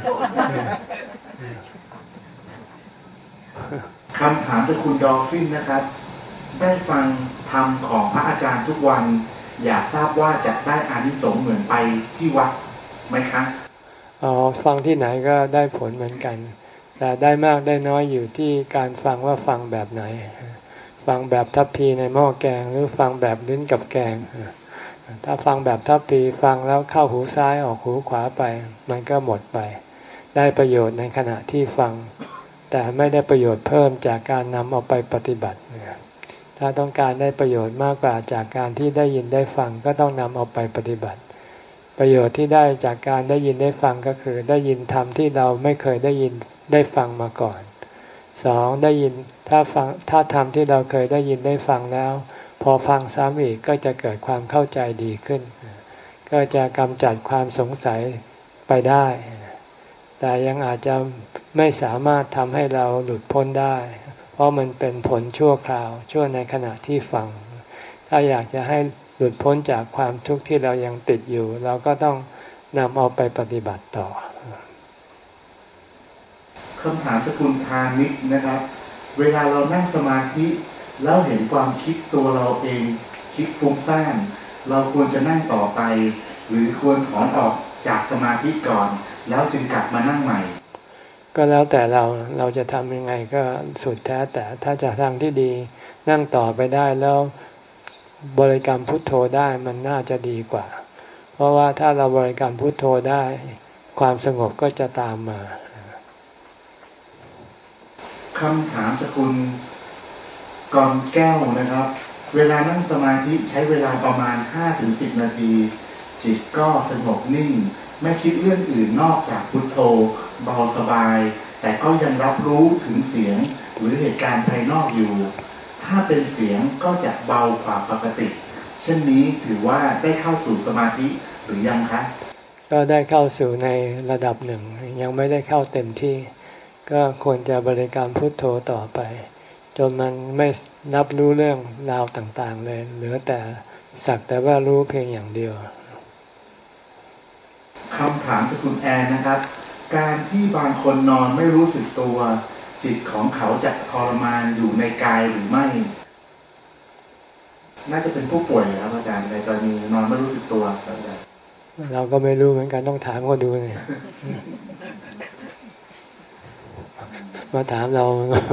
คำถามจากคุณดอลฟินนะครับได้ฟังธรรมของพระอาจารย์ทุกวันอยากทราบว่าจะได้อานิสงส์เหมือนไปที่วัดไหมครับอ๋อฟังที่ไหนก็ได้ผลเหมือนกันแต่ได้มากได้น้อยอยู่ที่การฟังว่าฟังแบบไหนฟังแบบทัพพีในหม้อแกงหรือฟังแบบลิ้นกับแกงถ้าฟังแบบทัพพีฟังแล้วเข้าหูซ้ายออกหูขวาไปมันก็หมดไปได้ประโยชน์ในขณะที่ฟังแต่ไม่ได้ประโยชน์เพิ่มจากการนำเอาไปปฏิบัติถ้าต้องการได้ประโยชน์มากกว่าจากการที่ได้ยินได้ฟังก็ต้องนำเอาไปปฏิบัติประโยชน์ที่ได้จากการได้ยินได้ฟังก็คือได้ยินธรรมที่เราไม่เคยได้ยินได้ฟังมาก่อนสองได้ยินถ้าฟังถ้าธรรมที่เราเคยได้ยินได้ฟังแล้วพอฟังซ้ำอีกก็จะเกิดความเข้าใจดีขึ้นก็จะกำจัดความสงสัยไปได้แต่ยังอาจจะไม่สามารถทำให้เราหลุดพ้นได้เพราะมันเป็นผลชั่วคราวชั่วในขณะที่ฟังถ้าอยากจะให้หลุดพ้นจากความทุกข์ที่เรายังติดอยู่เราก็ต้องนำเอาไปปฏิบัติต่อคำถามจากคุณทานิกนะครับเวลาเรานั่งสมาธิแล้วเห็นความคิดตัวเราเองคิดฟุ้งซ่านเราควรจะนั่งต่อไปหรือควรถอนออกจากสมาธิก่อนแล้วจึงกลับมานั่งใหม่ก็แล้วแต่เราเราจะทำยังไงก็สุดแท้แต่ถ้าจะทางที่ดีนั่งต่อไปได้แล้วบริกรรมพุทโธได้มันน่าจะดีกว่าเพราะว่าถ้าเราบริกรรมพุทโธได้ความสงบก็จะตามมาคำถามจากคุณกรแก้วนะครับเวลานั่งสมาธิใช้เวลาประมาณ ห้าถึงสิบ นาทีจิตก็สงบนิ่งไม่คิดเรื่องอื่นนอกจากพุทโธเบาสบายแต่ก็ยังรับรู้ถึงเสียงหรือเหตุการณ์ภายนอกอยู่ถ้าเป็นเสียงก็จะเบากว่าปกติเช่นนี้ถือว่าได้เข้าสู่สมาธิหรือยังคะก็ได้เข้าสู่ในระดับหนึ่งยังไม่ได้เข้าเต็มที่ก็ควรจะบริกรรมพุทโธต่อไปจนมันไม่นับรู้เรื่องราวต่างๆเลยเหลือแต่สักแต่ว่ารู้เพียงอย่างเดียวคำถามจากคุณแอนนะครับการที่บางคนนอนไม่รู้สึกตัวจิตของเขาจะทรมานอยู่ในกายหรือไม่น่าจะเป็นผู้ป่วยครับอาจารย์ในกรณีนอนไม่รู้สึกตัวครับอาจารย์เราก็ไม่รู้เหมือนกันต้องถามเขาดูเนี่ยมาถามเรา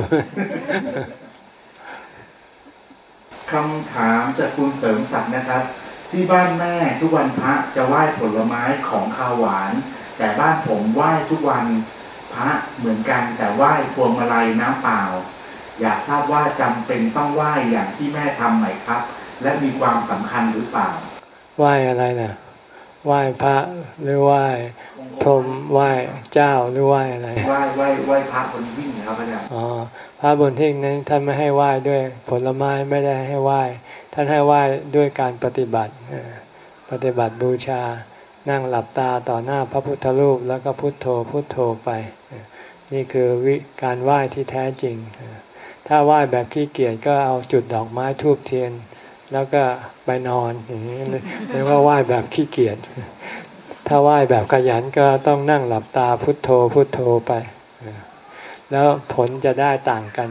คำถามจากคุณเสริมศักดิ์นะครับที่บ้านแม่ทุกวันพระจะไหว้ผลไม้ของข้าวหวานแต่บ้านผมไหว้ทุกวันพระเหมือนกันแต่ไหว้พวงมาลัยน้ำเปล่าอยากทราบว่าจำเป็นต้องไหว้อย่างที่แม่ทำไหมครับและมีความสำคัญหรือเปล่าไหว้อะไรน่ะไหว้พระหรือไหว้พรหมไหว้เจ้าหรือไหว้อะไรไหว้ไหว้ไหว้พระบนหิ้งครับอาจารย์อ๋อพระบนหิ้งนั้นท่านไม่ให้ไหว้ด้วยผลไม้ไม่ได้ให้ไหว้ท่านให้ไหว้ด้วยการปฏิบัติปฏิบัติบูชานั่งหลับตาต่อหน้าพระพุทธรูปแล้วก็พุทโธพุทโธไปนี่คือวิการไหว้ที่แท้จริงถ้าไหว้แบบขี้เกียจก็เอาจุดดอกไม้ธูปเทียนแล้วก็ไปนอนอย่างนี้เรียกว่าไหว้แบบขี้เกียจถ้าไหว้แบบขยันก็ต้องนั่งหลับตาพุทโธพุทโธไปแล้วผลจะได้ต่างกัน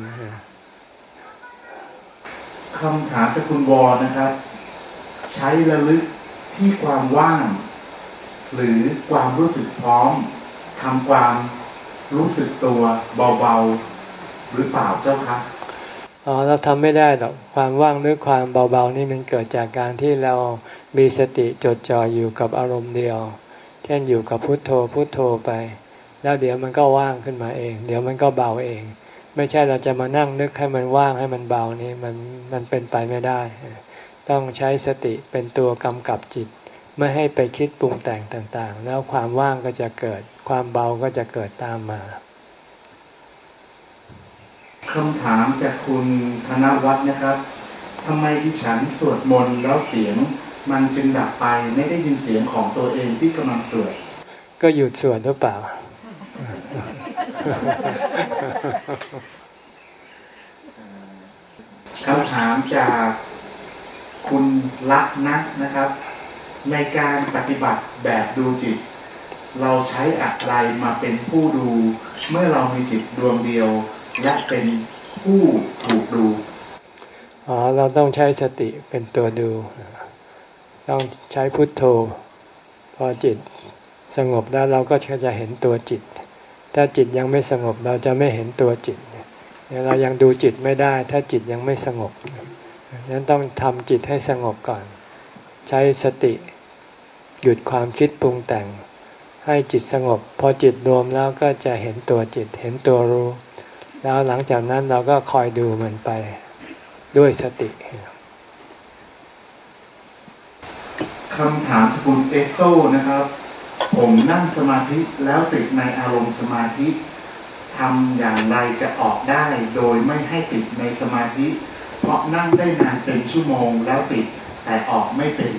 คำถามจากคุณวอนะครับใช้ระลึกที่ความว่างหรือความรู้สึกพร้อมทำความรู้สึกตัวเบาๆหรือเปล่าเจ้าคะอ๋อเราทำไม่ได้หรอกความว่างหรือความเบาๆนี่มันเกิดจากการที่เรามีสติจดจ่ออยู่กับอารมณ์เดียวเช่นอยู่กับพุทโธพุทโธไปแล้วเดี๋ยวมันก็ว่างขึ้นมาเองเดี๋ยวมันก็เบาเองไม่ใช่เราจะมานั่งนึกให้มันว่างให้มันเบานี่มันมันเป็นไปไม่ได้ต้องใช้สติเป็นตัวกำกับจิตไม่ให้ไปคิดปรุงแต่งต่างๆแล้วความว่างก็จะเกิดความเบาก็จะเกิดตามมาคำถามจากคุณธนวัฒน์นะครับทำไมดิฉันสวดมนต์แล้วเสียงมันจึงดับไปไม่ได้ยินเสียงของตัวเองที่กำลังสวดก็หยุดสวดหรือเปล่าคำถามจากคุณลักนัทนะครับในการปฏิบัติแบบดูจิตเราใช้อะไรมาเป็นผู้ดูเมื่อเรามีจิตดวงเดียวและเป็นผู้ถูกดูอ๋อเราต้องใช้สติเป็นตัวดูต้องใช้พุทโธพอจิตสงบแล้วเราก็จะเห็นตัวจิตถ้าจิตยังไม่สงบเราจะไม่เห็นตัวจิตเรายังดูจิตไม่ได้ถ้าจิตยังไม่สงบดังนั้นต้องทำจิตให้สงบก่อนใช้สติหยุดความคิดปรุงแต่งให้จิตสงบพอจิตรวมแล้วก็จะเห็นตัวจิตเห็นตัวรู้แล้วหลังจากนั้นเราก็คอยดูมันไปด้วยสติคำถามจากคุณเอสโซนะครับผมนั่งสมาธิแล้วติดในอารมณ์สมาธิทำอย่างไรจะออกได้โดยไม่ให้ติดในสมาธิเพราะนั่งได้นานเป็นชั่วโมงแล้วติดแต่ออกไม่เป็น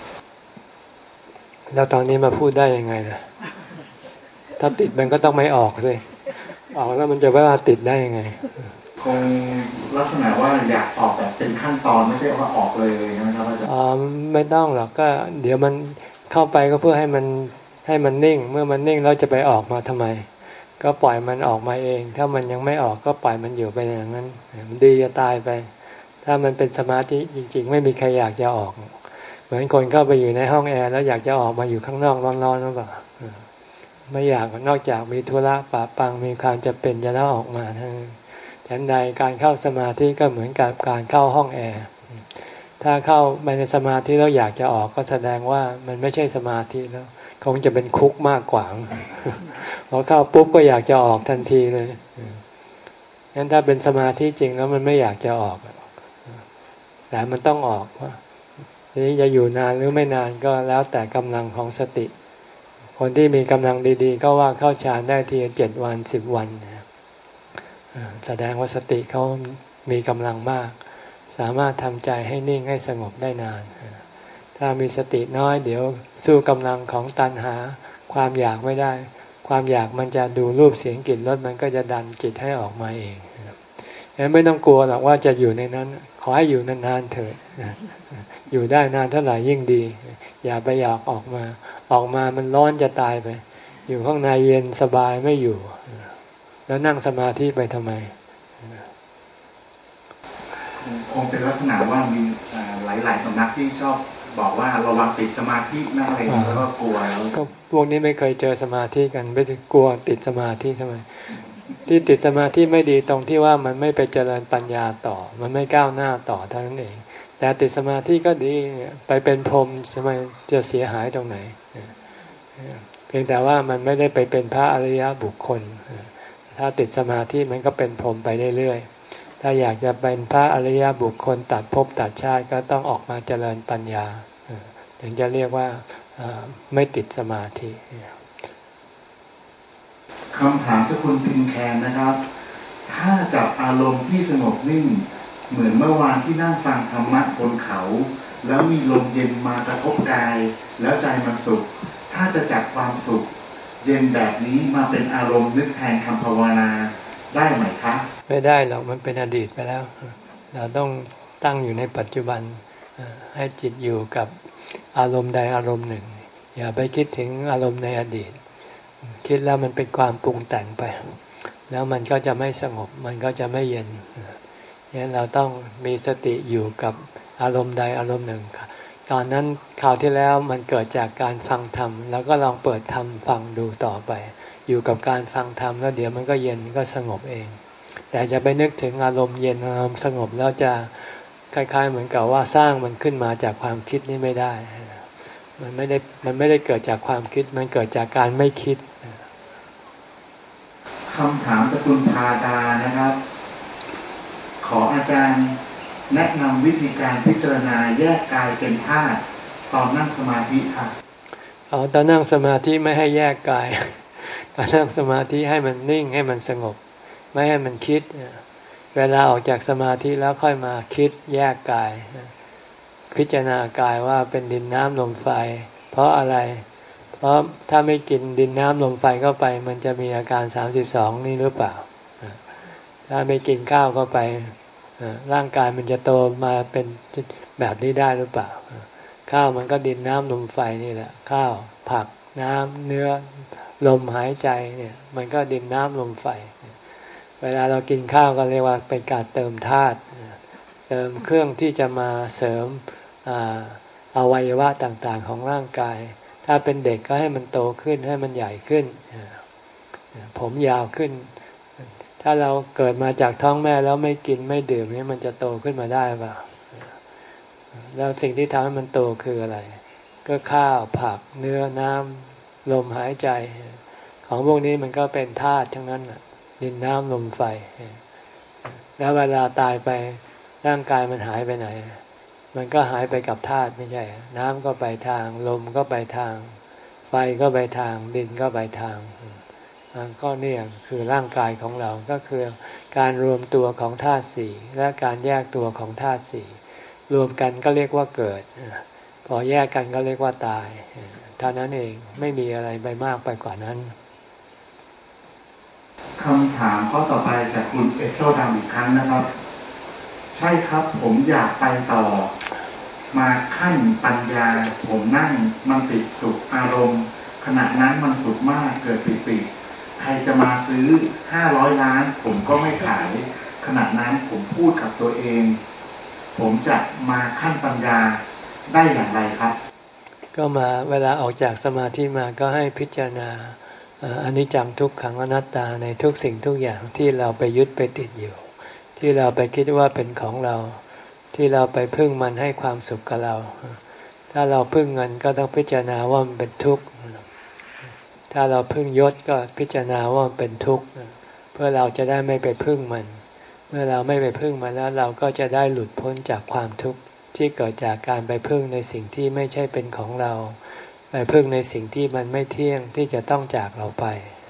แล้วตอนนี้มาพูดได้ยังไงล่ะถ้าติดมันก็ต้องไม่ออกสิออกแล้วมันจะว่าติดได้ยังไงคงลักษณะว่าอยากออกแบบเป็นขั้นตอนไม่ใช่ว่าออกเลยนะครับอาจารย์อ๋อไม่ต้องหรอกก็เดี๋ยวมันเข้าไปก็เพื่อให้มันให้มันนิ่งเมื่อมันนิ่งแล้วจะไปออกมาทำไมก็ปล่อยมันออกมาเองถ้ามันยังไม่ออกก็ปล่อยมันอยู่ไปอย่างนั้นมันดีจะตายไปถ้ามันเป็นสมาธิจริงๆไม่มีใครอยากจะออกเหมือนคนเข้าไปอยู่ในห้องแอร์แล้วอยากจะออกมาอยู่ข้างนอกร้อนๆหรือเปล่าไม่อยากนอกจากมีธุระปะปังมีความจำเป็นจะต้องออกมาทั้งฉันใดการเข้าสมาธิก็เหมือนกับการเข้าห้องแอร์ถ้าเข้าไปในสมาธิแล้วอยากจะออกก็แสดงว่ามันไม่ใช่สมาธิแล้วคงจะเป็นคุกมากกว่าพอเข้าปุ๊บก็อยากจะออกทันทีเลยงั้นถ้าเป็นสมาธิจริงแล้วมันไม่อยากจะออกแต่มันต้องออกทีนี้จะอยู่นานหรือไม่นานก็แล้วแต่กำลังของสติคนที่มีกำลังดีๆก็ว่าเข้าฌานได้ทีเจ็ดวันสิบวันแสดงว่าสติเขามีกำลังมากสามารถทำใจให้นิ่งให้สงบได้นานถ้ามีสติน้อยเดี๋ยวสู้กำลังของตัณหาความอยากไม่ได้ความอยากมันจะดูรูปเสียงกลิ่นรสมันก็จะดันจิตให้ออกมาเองไม่ต้องกลัวหรอกว่าจะอยู่ในนั้นขอให้อยู่นานๆเถิดอยู่ได้นานเท่าไหร่ยิ่งดีอย่าไปอยากออกมาออกมามันร้อนจะตายไปอยู่ข้างในเย็นสบายไม่อยู่แล้วนั่งสมาธิไปทำไมคงเป็นลักษณะว่ามีหลายๆสำนักที่ชอบบอกว่าระวังติดสมาธินั่นอะไรแล้วก็กลัวแล้วก็พวกนี้ไม่เคยเจอสมาธิกันไม่ได้กลัวติดสมาธิทำไมที่ติดสมาธิไม่ดีตรงที่ว่ามันไม่ไปเจริญปัญญาต่อมันไม่ก้าวหน้าต่อเท่านั้นเองแต่ติดสมาธิก็ดีไปเป็นพรหมทำไมจะเสียหายตรงไหนเพียงแต่ว่ามันไม่ได้ไปเป็นพระอริยบุคคลถ้าติดสมาธิมันก็เป็นพรหมไปเรื่อยๆถ้าอยากจะเป็นพระอริยบุคคลตัดภพตัดชาติก็ต้องออกมาเจริญปัญญาถึงจะเรียกว่าไม่ติดสมาธิคำถามจากคุณพิมแคนนะครับถ้าจับอารมณ์ที่สงบนิ่งเหมือนเมื่อวานที่นั่งฟังธรรมะบนเขาแล้วมีลมเย็นมากระทบกายแล้วใจมันสุขถ้าจะจับความสุขเย็นแบบนี้มาเป็นอารมณ์นึกแทนคำภาวนาได้ไหมคะไม่ได้หรอกมันเป็นอดีตไปแล้วเราต้องตั้งอยู่ในปัจจุบันให้จิตอยู่กับอารมณ์ใดอารมณ์หนึ่งอย่าไปคิดถึงอารมณ์ในอดีตคิดแล้วมันเป็นความปรุงแต่งไปแล้วมันก็จะไม่สงบมันก็จะไม่เย็นงั้นเราต้องมีสติอยู่กับอารมณ์ใดอารมณ์หนึ่งตอนนั้นคราวที่แล้วมันเกิดจากการฟังธรรมแล้วก็ลองเปิดธรรมฟังดูต่อไปอยู่กับการฟังธรรมแล้วเดี๋ยวมันก็เย็นก็สงบเองแต่จะไปนึกถึงอารมณ์เย็นอารมณ์สงบแล้วจะคล้ายๆเหมือนกับว่าสร้างมันขึ้นมาจากความคิดนี่ไม่ได้มันไม่ได้มันไม่ได้เกิดจากความคิดมันเกิดจากการไม่คิดคำถามจากคุณพาดานะครับขออาจารย์แนะนำวิธีการพิจารณาแยกกายเป็นธาตุตอนนั่งสมาธิครับอ๋อตอนนั่งสมาธิไม่ให้แยกกายตอนนั่งสมาธิให้มันนิ่งให้มันสงบไม่ให้มันคิดเวลาออกจากสมาธิแล้วค่อยมาคิดแยกกายพิจารณากายว่าเป็นดินน้ำลมไฟเพราะอะไรเพราะถ้าไม่กินดินน้ำลมไฟเข้าไปมันจะมีอาการสามสิบสองนี่หรือเปล่าถ้าไม่กินข้าวเข้าไปร่างกายมันจะโตมาเป็นแบบนี้ได้หรือเปล่าข้าวมันก็ดินน้ำลมไฟนี่แหละข้าวผักน้ำเนื้อลมหายใจเนี่ยมันก็ดินน้ำลมไฟเวลาเรากินข้าวก็เรียกว่าเป็นการเติมธาตุเติมเครื่องที่จะมาเสริมอวัยวะต่างๆของร่างกายถ้าเป็นเด็กก็ให้มันโตขึ้นให้มันใหญ่ขึ้นผมยาวขึ้นถ้าเราเกิดมาจากท้องแม่แล้วไม่กินไม่ดื่มนี่มันจะโตขึ้นมาได้เปล่าแล้วสิ่งที่ทำให้มันโตคืออะไรก็ข้าวผักเนื้อน้ำลมหายใจของพวกนี้มันก็เป็นธาตุทั้งนั้นดินน้ำลมไฟแล้วเวลาตายไปร่างกายมันหายไปไหนมันก็หายไปกับธาตุไม่ใช่น้ำก็ไปทางลมก็ไปทางไฟก็ไปทางดินก็ไปทางก็เนี่ยคือร่างกายของเราก็คือการรวมตัวของธาตุสี่และการแยกตัวของธาตุสี่รวมกันก็เรียกว่าเกิดพอแยกกันก็เรียกว่าตายเท่านั้นเองไม่มีอะไรไปมากไปกว่านั้นคำถามข้อต่อไปจากคุณเอสโซดามอีกครั้งนะครับใช่ครับผมอยากไปต่อมาขั้นปัญญาผมนั่งมันติดสุขอารมณ์ขณะนั้นมันสุขมากเกิดปิติใครจะมาซื้อห้าร้อยล้านผมก็ไม่ขายขณะนั้นผมพูดกับตัวเองผมจะมาขั้นปัญญาได้อย่างไรครับก็มาเวลาออกจากสมาธิมาก็ให้พิจารณาอนิจจังทุกขังอนัตตาในทุกสิ่งทุกอย่างที่เราไปยึดไปติดอยู่ที่เราไปคิดว่าเป็นของเราที่เราไปพึ่งมันให้ความสุขกับเราถ้าเราพึ่งเงินก็ต้องพิจารณาว่ามันเป็นทุกข์ถ้าเราพึ่งยศก็พิจารณาว่ามันเป็นทุกข์เพื่อเราจะได้ไม่ไปพึ่งมันเมื่อเราไม่ไปพึ่งมันแล้วเราก็จะได้หลุดพ้นจากความทุกข์ที่เกิดจากการไปพึ่งในสิ่งที่ไม่ใช่เป็นของเราไปพึ่งในสิ่งที่มันไม่เที่ยงที่จะต้องจากเราไป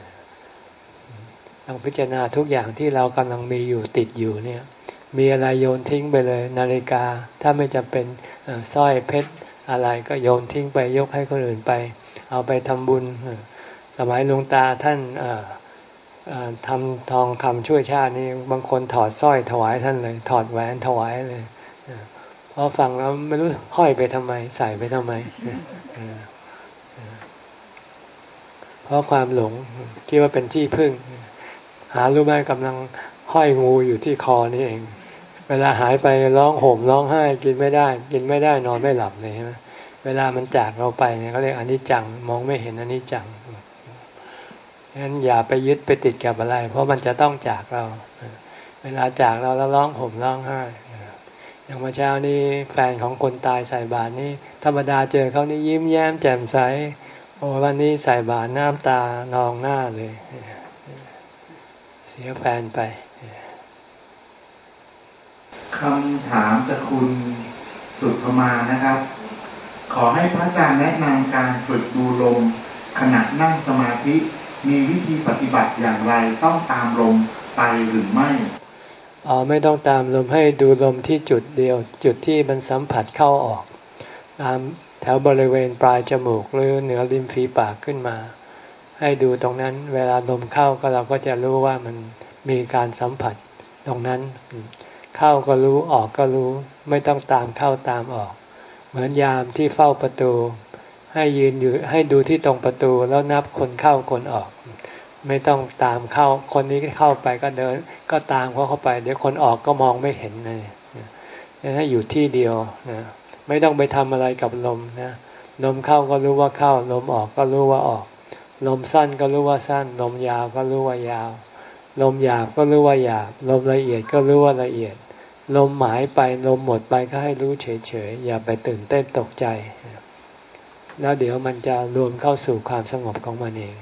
ต้องพิจารณาทุกอย่างที่เรากำลังมีอยู่ติดอยู่เนี่ยมีอะไรโยนทิ้งไปเลยนาฬิกาถ้าไม่จำเป็นสร้อยเพชรอะไรก็โยนทิ้งไปยกให้คนอื่นไปเอาไปทำบุญสมัยหลวงตาท่านทำทองคำช่วยชาตินี่บางคนถอดสร้อยถวายท่านเลยถอดแหวนถวายเลยเพราะฟังแล้วไม่รู้ห้อยไปทำไมใส่ไปทำไมเพราะความหลงคิดว่าเป็นที่พึ่งหารู้ไหมกำลังห้อยงูอยู่ที่คอนี่เองเวลาหายไปร้องห่มร้องไห้กินไม่ได้กินไม่ได้นอนไม่หลับเลยใช่ไหมเวลามันจากเราไปเนี่ยเขาเรียกอนิจจังมองไม่เห็นอนิจจังงั้นอย่าไปยึดไปติดกับอะไรเพราะมันจะต้องจากเราเวลาจากเราแล้วร้องห่มร้องไห้อย่างเมื่อเช้านี้แฟนของคนตายใส่บาตรนี่ธรรมดาเจอเขานี่ยิ้มแย้มแจ่มใสโอ้วันนี้ใส่บาตรน้ำตานองหน้าเลยเสียแฟนไปคำถามจากคุณสุภมานะครับขอให้พระอาจารย์แนะนำการฝึกดูลมขณะนั่งสมาธิมีวิธีปฏิบัติอย่างไรต้องตามลมไปหรือไม่อ๋อไม่ต้องตามลมให้ดูลมที่จุดเดียวจุดที่มันสัมผัสเข้าออกตามแถวบริเวณปลายจมูกหรือเหนือริมฝีปากขึ้นมาให้ดูตรงนั้นเวลาลมเข้าก็เราก็จะรู้ว่ามันมีการสัมผัสตรงนั้นเข้าก็รู้ออกก็รู้ไม่ต้องตามเข้าตามออกเหมือนยามที่เฝ้าประตูให้ยืนอยู่ให้ดูที่ตรงประตูแล้วนับคนเข้าคนออกไม่ต้องตามเข้าคนนี้เข้าไปก็เดินก็ตามเขาเข้าไปเดี๋ยวคนออกก็มองไม่เห็นเลยให้อยู่ที่เดียวนะไม่ต้องไปทำอะไรกับลมนะลมเข้าก็รู้ว่าเข้าลมออกก็รู้ว่าออกลมสั้นก็รู้ว่าสั้นลมยาวก็รู้ว่ายาวลมหยาบก็รู้ว่าหยาบลมละเอียดก็รู้ว่าละเอียดลมหายไปลมหมดไปก็ให้รู้เฉยๆอย่าไปตื่นเต้นตกใจแล้วเดี๋ยวมันจะรวมเข้าสู่ความสงบของมันเอง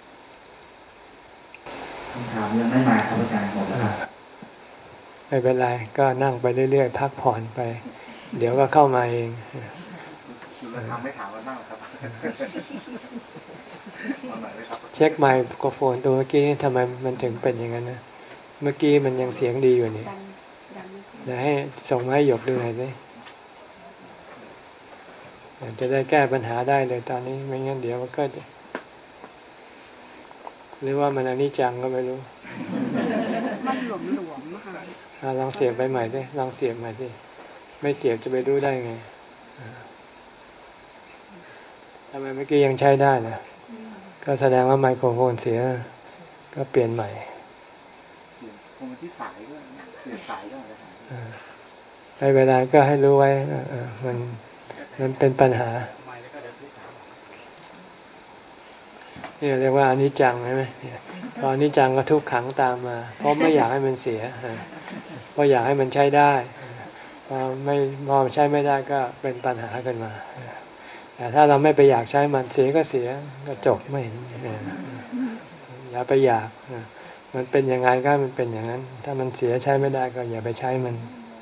คำถามยังไม่มาครับอาจารย์หมดแล้วไม่เป็นไรก็นั่งไปเรื่อยๆพักผ่อนไปเดี๋ยวก็เข้ามาเองเราทำไม่ถามกันบ้างครับเช็คไมโครโฟนตัวเมื่อกี้ทำไมมันถึงเป็นอย่างนั้นนะเมื่อกี้มันยังเสียงดีอยู่นี่เดี๋ยวให้ส่งมาให้หยกดูหน่อยสิจะได้แก้ปัญหาได้เลยตอนนี้ไม่งั้นเดี๋ยวมันก็จะหรือว่ามันอนิจจังก็ไม่รู้มันหลวมหลวมค่ะลองเสียบไปใหม่สิลองเสียบใหม่สิไม่เสียบจะไปรู้ได้ไงทำไมเมื่อกี้ยังใช้ได้นะก็แสดงว่าไมโครโฟนเสียก็เปลี่ยนใหม่คงที่สายด้วยเสียบสายด้วยในเวลาก็ให้รู้ไว้มันมันเป็นปัญหานี่เรียกว่าอนิจจังใช่ไหมพออนิจจังก็ทุกขังตามมาเพราะไม่อยากให้มันเสียเพราะอยากให้มันใช้ได้พอไม่พอใช้ไม่ได้ก็เป็นปัญหาขึ้นมาแต่ถ้าเราไม่ไปอยากใช้มันเสียก็เสียก็จบไม่อย่าไปอยากมันเป็นยังไงก็มันเป็นอย่างนั้นถ้ามันเสียใช้ไม่ได้ก็อย่าไปใช้มัน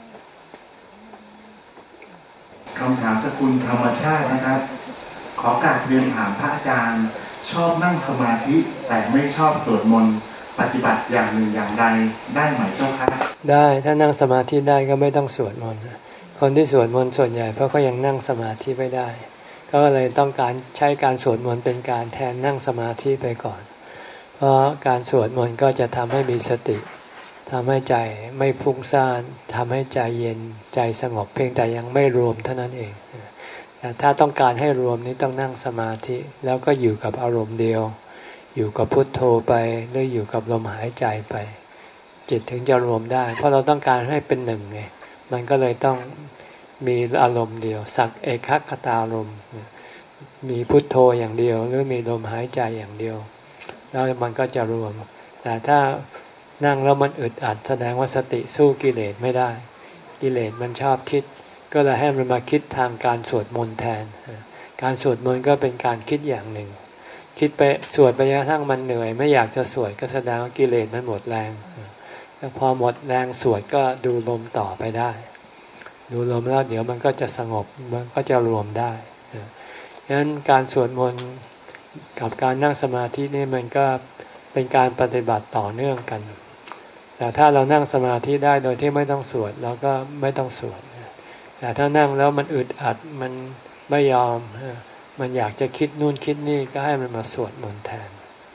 คำถามจากคุณธรรมชาตินะครับขอกราบเรียนถามพระอาจารย์ชอบนั่งสมาธิแต่ไม่ชอบสวดมนต์ปฏิบัติอย่างหนึ่งอย่างใดได้ไหมเจ้าคะได้ถ้านั่งสมาธิได้ก็ไม่ต้องสวดมนต์คนที่สวดมนต์ส่วนใหญ่เพราะเขายังนั่งสมาธิไม่ได้ก็เลยต้องการใช้การสวดมนต์เป็นการแทนนั่งสมาธิไปก่อนเพราะการสวดมนต์ก็จะทำให้มีสติทำให้ใจไม่ฟุ้งซ่านทำให้ใจเย็นใจสงบเพียงแต่ยังไม่รวมเท่านั้นเองแต่ถ้าต้องการให้รวมนี้ต้องนั่งสมาธิแล้วก็อยู่กับอารมณ์เดียวอยู่กับพุทโธไปหรืออยู่กับลมหายใจไปจิตถึงจะรวมได้เพราะเราต้องการให้เป็นหนึ่งไงมันก็เลยต้องมีอารมณ์เดียวสักเอกคตารมณ์มีพุทโธอย่างเดียวหรือมีลมหายใจอย่างเดียวแล้วมันก็จะรวมแต่ถ้านั่งแล้วมันอึดอัดแสดงว่าสติสู้กิเลสไม่ได้กิเลสมันชอบคิดก็เลยให้มันมาคิดทางการสวดมนต์แทนการสวดมนต์ก็เป็นการคิดอย่างหนึ่งคิดไปสวดไปจนกระทั่งมันเหนื่อยไม่อยากจะสวดก็แสดงว่ากิเลสมันหมดแรงพอหมดแรงสวดก็ดูลมต่อไปได้ดูลมแล้วเดี๋ยวมันก็จะสงบมันก็จะรวมได้ฉะนั้นการสวดมนต์กับการนั่งสมาธินี่มันก็เป็นการปฏิบัติต่อเนื่องกันแต่ถ้าเรานั่งสมาธิได้โดยที่ไม่ต้องสวดเราก็ไม่ต้องสวดแต่ถ้านั่งแล้วมันอึดอัดมันไม่ยอมมันอยากจะคิดนู่นคิดนี่ก็ให้มันมาสวดมนต์แทน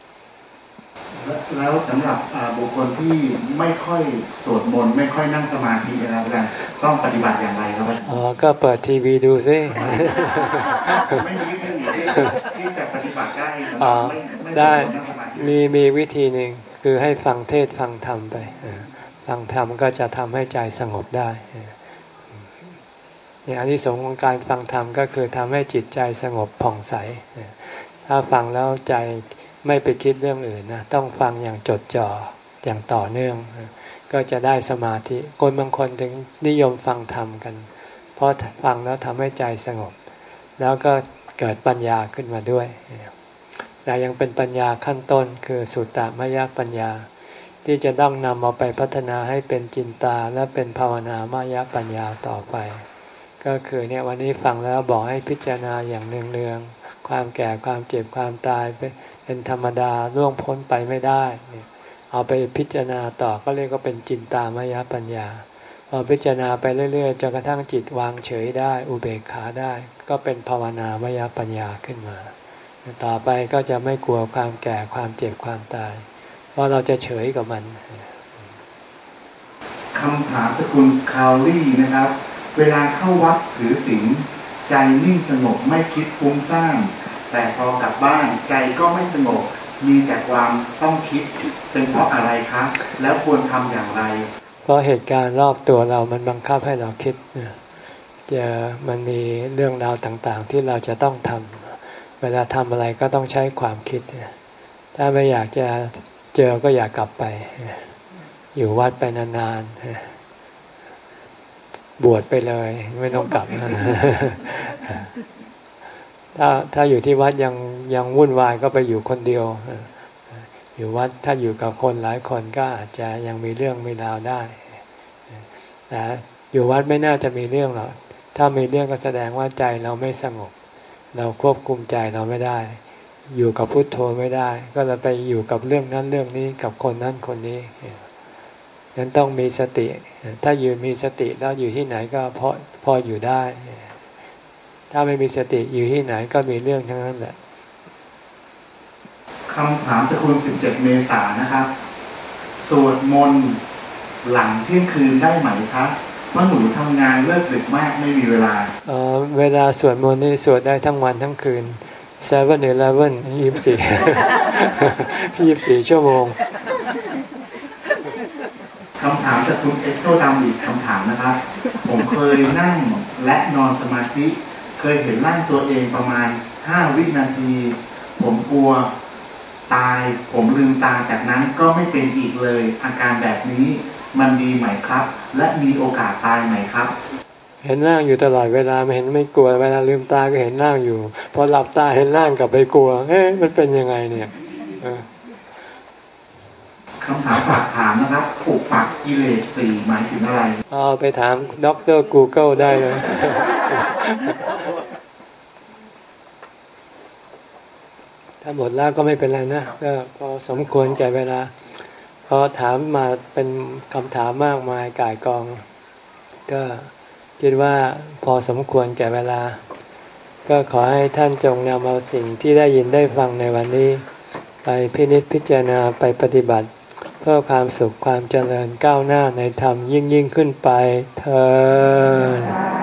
แล้วสำหรับบุคคลที่ไม่ค่อยสวดมนต์ไม่ค่อยนั่งสมาธินะครับอาจารย์ต้องปฏิบัติอย่างไรครับอ๋อก็เปิดทีวีดูสิไม่มีวิธีที่จะปฏิบัติได้อ๋อได้มีมีวิธีหนึ่งคือให้ฟังเทศฟังธรรมไปฟังธรรมก็จะทำให้ใจสงบได้อย่างอานิสงส์ของการฟังธรรมก็คือทำให้จิตใจสงบผ่องใสถ้าฟังแล้วใจไม่ไปคิดเรื่องอื่นนะต้องฟังอย่างจดจ่ออย่างต่อเนื่องก็จะได้สมาธิคนบางคนถึงนิยมฟังธรรมกันเพราะฟังแล้วทำให้ใจสงบแล้วก็เกิดปัญญาขึ้นมาด้วยแต่ยังเป็นปัญญาขั้นต้นคือสุตตมยปัญญาที่จะต้องนำเอาไปพัฒนาให้เป็นจินตาและเป็นภาวนามยปัญญาต่อไปก็คือเนี่ยวันนี้ฟังแล้วบอกให้พิจารณาอย่างเนืองๆความแก่ความเจ็บความตายเป็นธรรมดาล่วงพ้นไปไม่ได้เนี่ยเอาไปพิจารณาต่อก็เรียกว่าเป็นจินตามยปัญญาพอพิจารณาไปเรื่อยๆจนกระทั่งจิตวางเฉยได้อุเบกขาได้ก็เป็นภาวนามยปัญญาขึ้นมาต่อไปก็จะไม่กลัวความแก่ความเจ็บความตายเพราะเราจะเฉยกับมันคำถามสกุลคาวลี่นะครับเวลาเข้าวัดถือศีลใจนิ่งสงบไม่คิดฟุ้งซ่านแต่พอกลับบ้านใจก็ไม่สงบมีแต่ความต้องคิดเป็นเพราะอะไรครับแล้วควรทำอย่างไรเพราะเหตุการณ์รอบตัวเรามันบังคับให้เราคิดจะมันมีเรื่องราวต่างๆที่เราจะต้องทำเวลาทำอะไรก็ต้องใช้ความคิดถ้าไม่อยากจะเจอก็อยากกลับไปอยู่วัดไปนานๆบวชไปเลยไม่ต้องกลับถ้าถ้าอยู่ที่วัดยังยังวุ่นวายก็ไปอยู่คนเดียวอยู่วัดถ้าอยู่กับคนหลายคนก็อาจจะยังมีเรื่องมีราวได้แต่อยู่วัดไม่น่าจะมีเรื่องหรอกถ้ามีเรื่องก็แสดงว่าใจเราไม่สงบเราควบคุมใจเราไม่ได้อยู่กับพุทโธไม่ได้ก็เลยไปอยู่กับเรื่องนั้นเรื่องนี้กับคนนั้นคนนี้นั้นต้องมีสติถ้าอยู่มีสติแล้วอยู่ที่ไหนก็พอพออยู่ได้ถ้าไม่มีสติอยู่ที่ไหนก็มีเรื่องทั้งนั้นแหละคำถามจากคุณสิบเจ็ดเมษายนนะครับสวดมนต์หลังเที่ยงคืนได้ไหมครับเพราะหนูทำงานเลิกดึกมากไม่มีเวลาเออเวลาสวดมนต์นี่สวดได้ทั้งวันทั้งคืนเซเว่นอีเลฟเว่นยี่สิบสี่ยี่สิบสี่ชั่วโมงคำถามจากคุณเอ็กโซดำอีกคำถามนะครับผมเคยนั่งและนอนสมาธิเคยเห็นร่างตัวเองประมาณห้าวินาทีผมกลัวตายผมลืมตาจากนั้นก็ไม่เป็นอีกเลยอาการแบบนี้มันดีไหมครับและมีโอกาสตายไหมครับเห็นร่างอยู่ตลอดเวลาไม่เห็นไม่กลัวเวลาลืมตาก็เห็นร่างอยู่พอหลับตาเห็นร่างกลับไปกลัวเอ๊ะมันเป็นยังไงเนี่ยคำถามฝากถามนะครับผูกปักกิเลสสี่หมายถึงอะไรเอาไปถามด็อกเตอร์ Google ได้เลยถ้าหมดแล้วก็ไม่เป็นไรนะก็พอสมควรแก่เวลาพอถามมาเป็นคำถามมากมายก่ายกองก็คิดว่าพอสมควรแก่เวลาก็ขอให้ท่านจงนำเอาสิ่งที่ได้ยินได้ฟังในวันนี้ไปพินิจพิจารณาไปปฏิบัติเพื่อความสุขความเจริญก้าวหน้าในธรรมยิ่งยิ่งขึ้นไปเถิด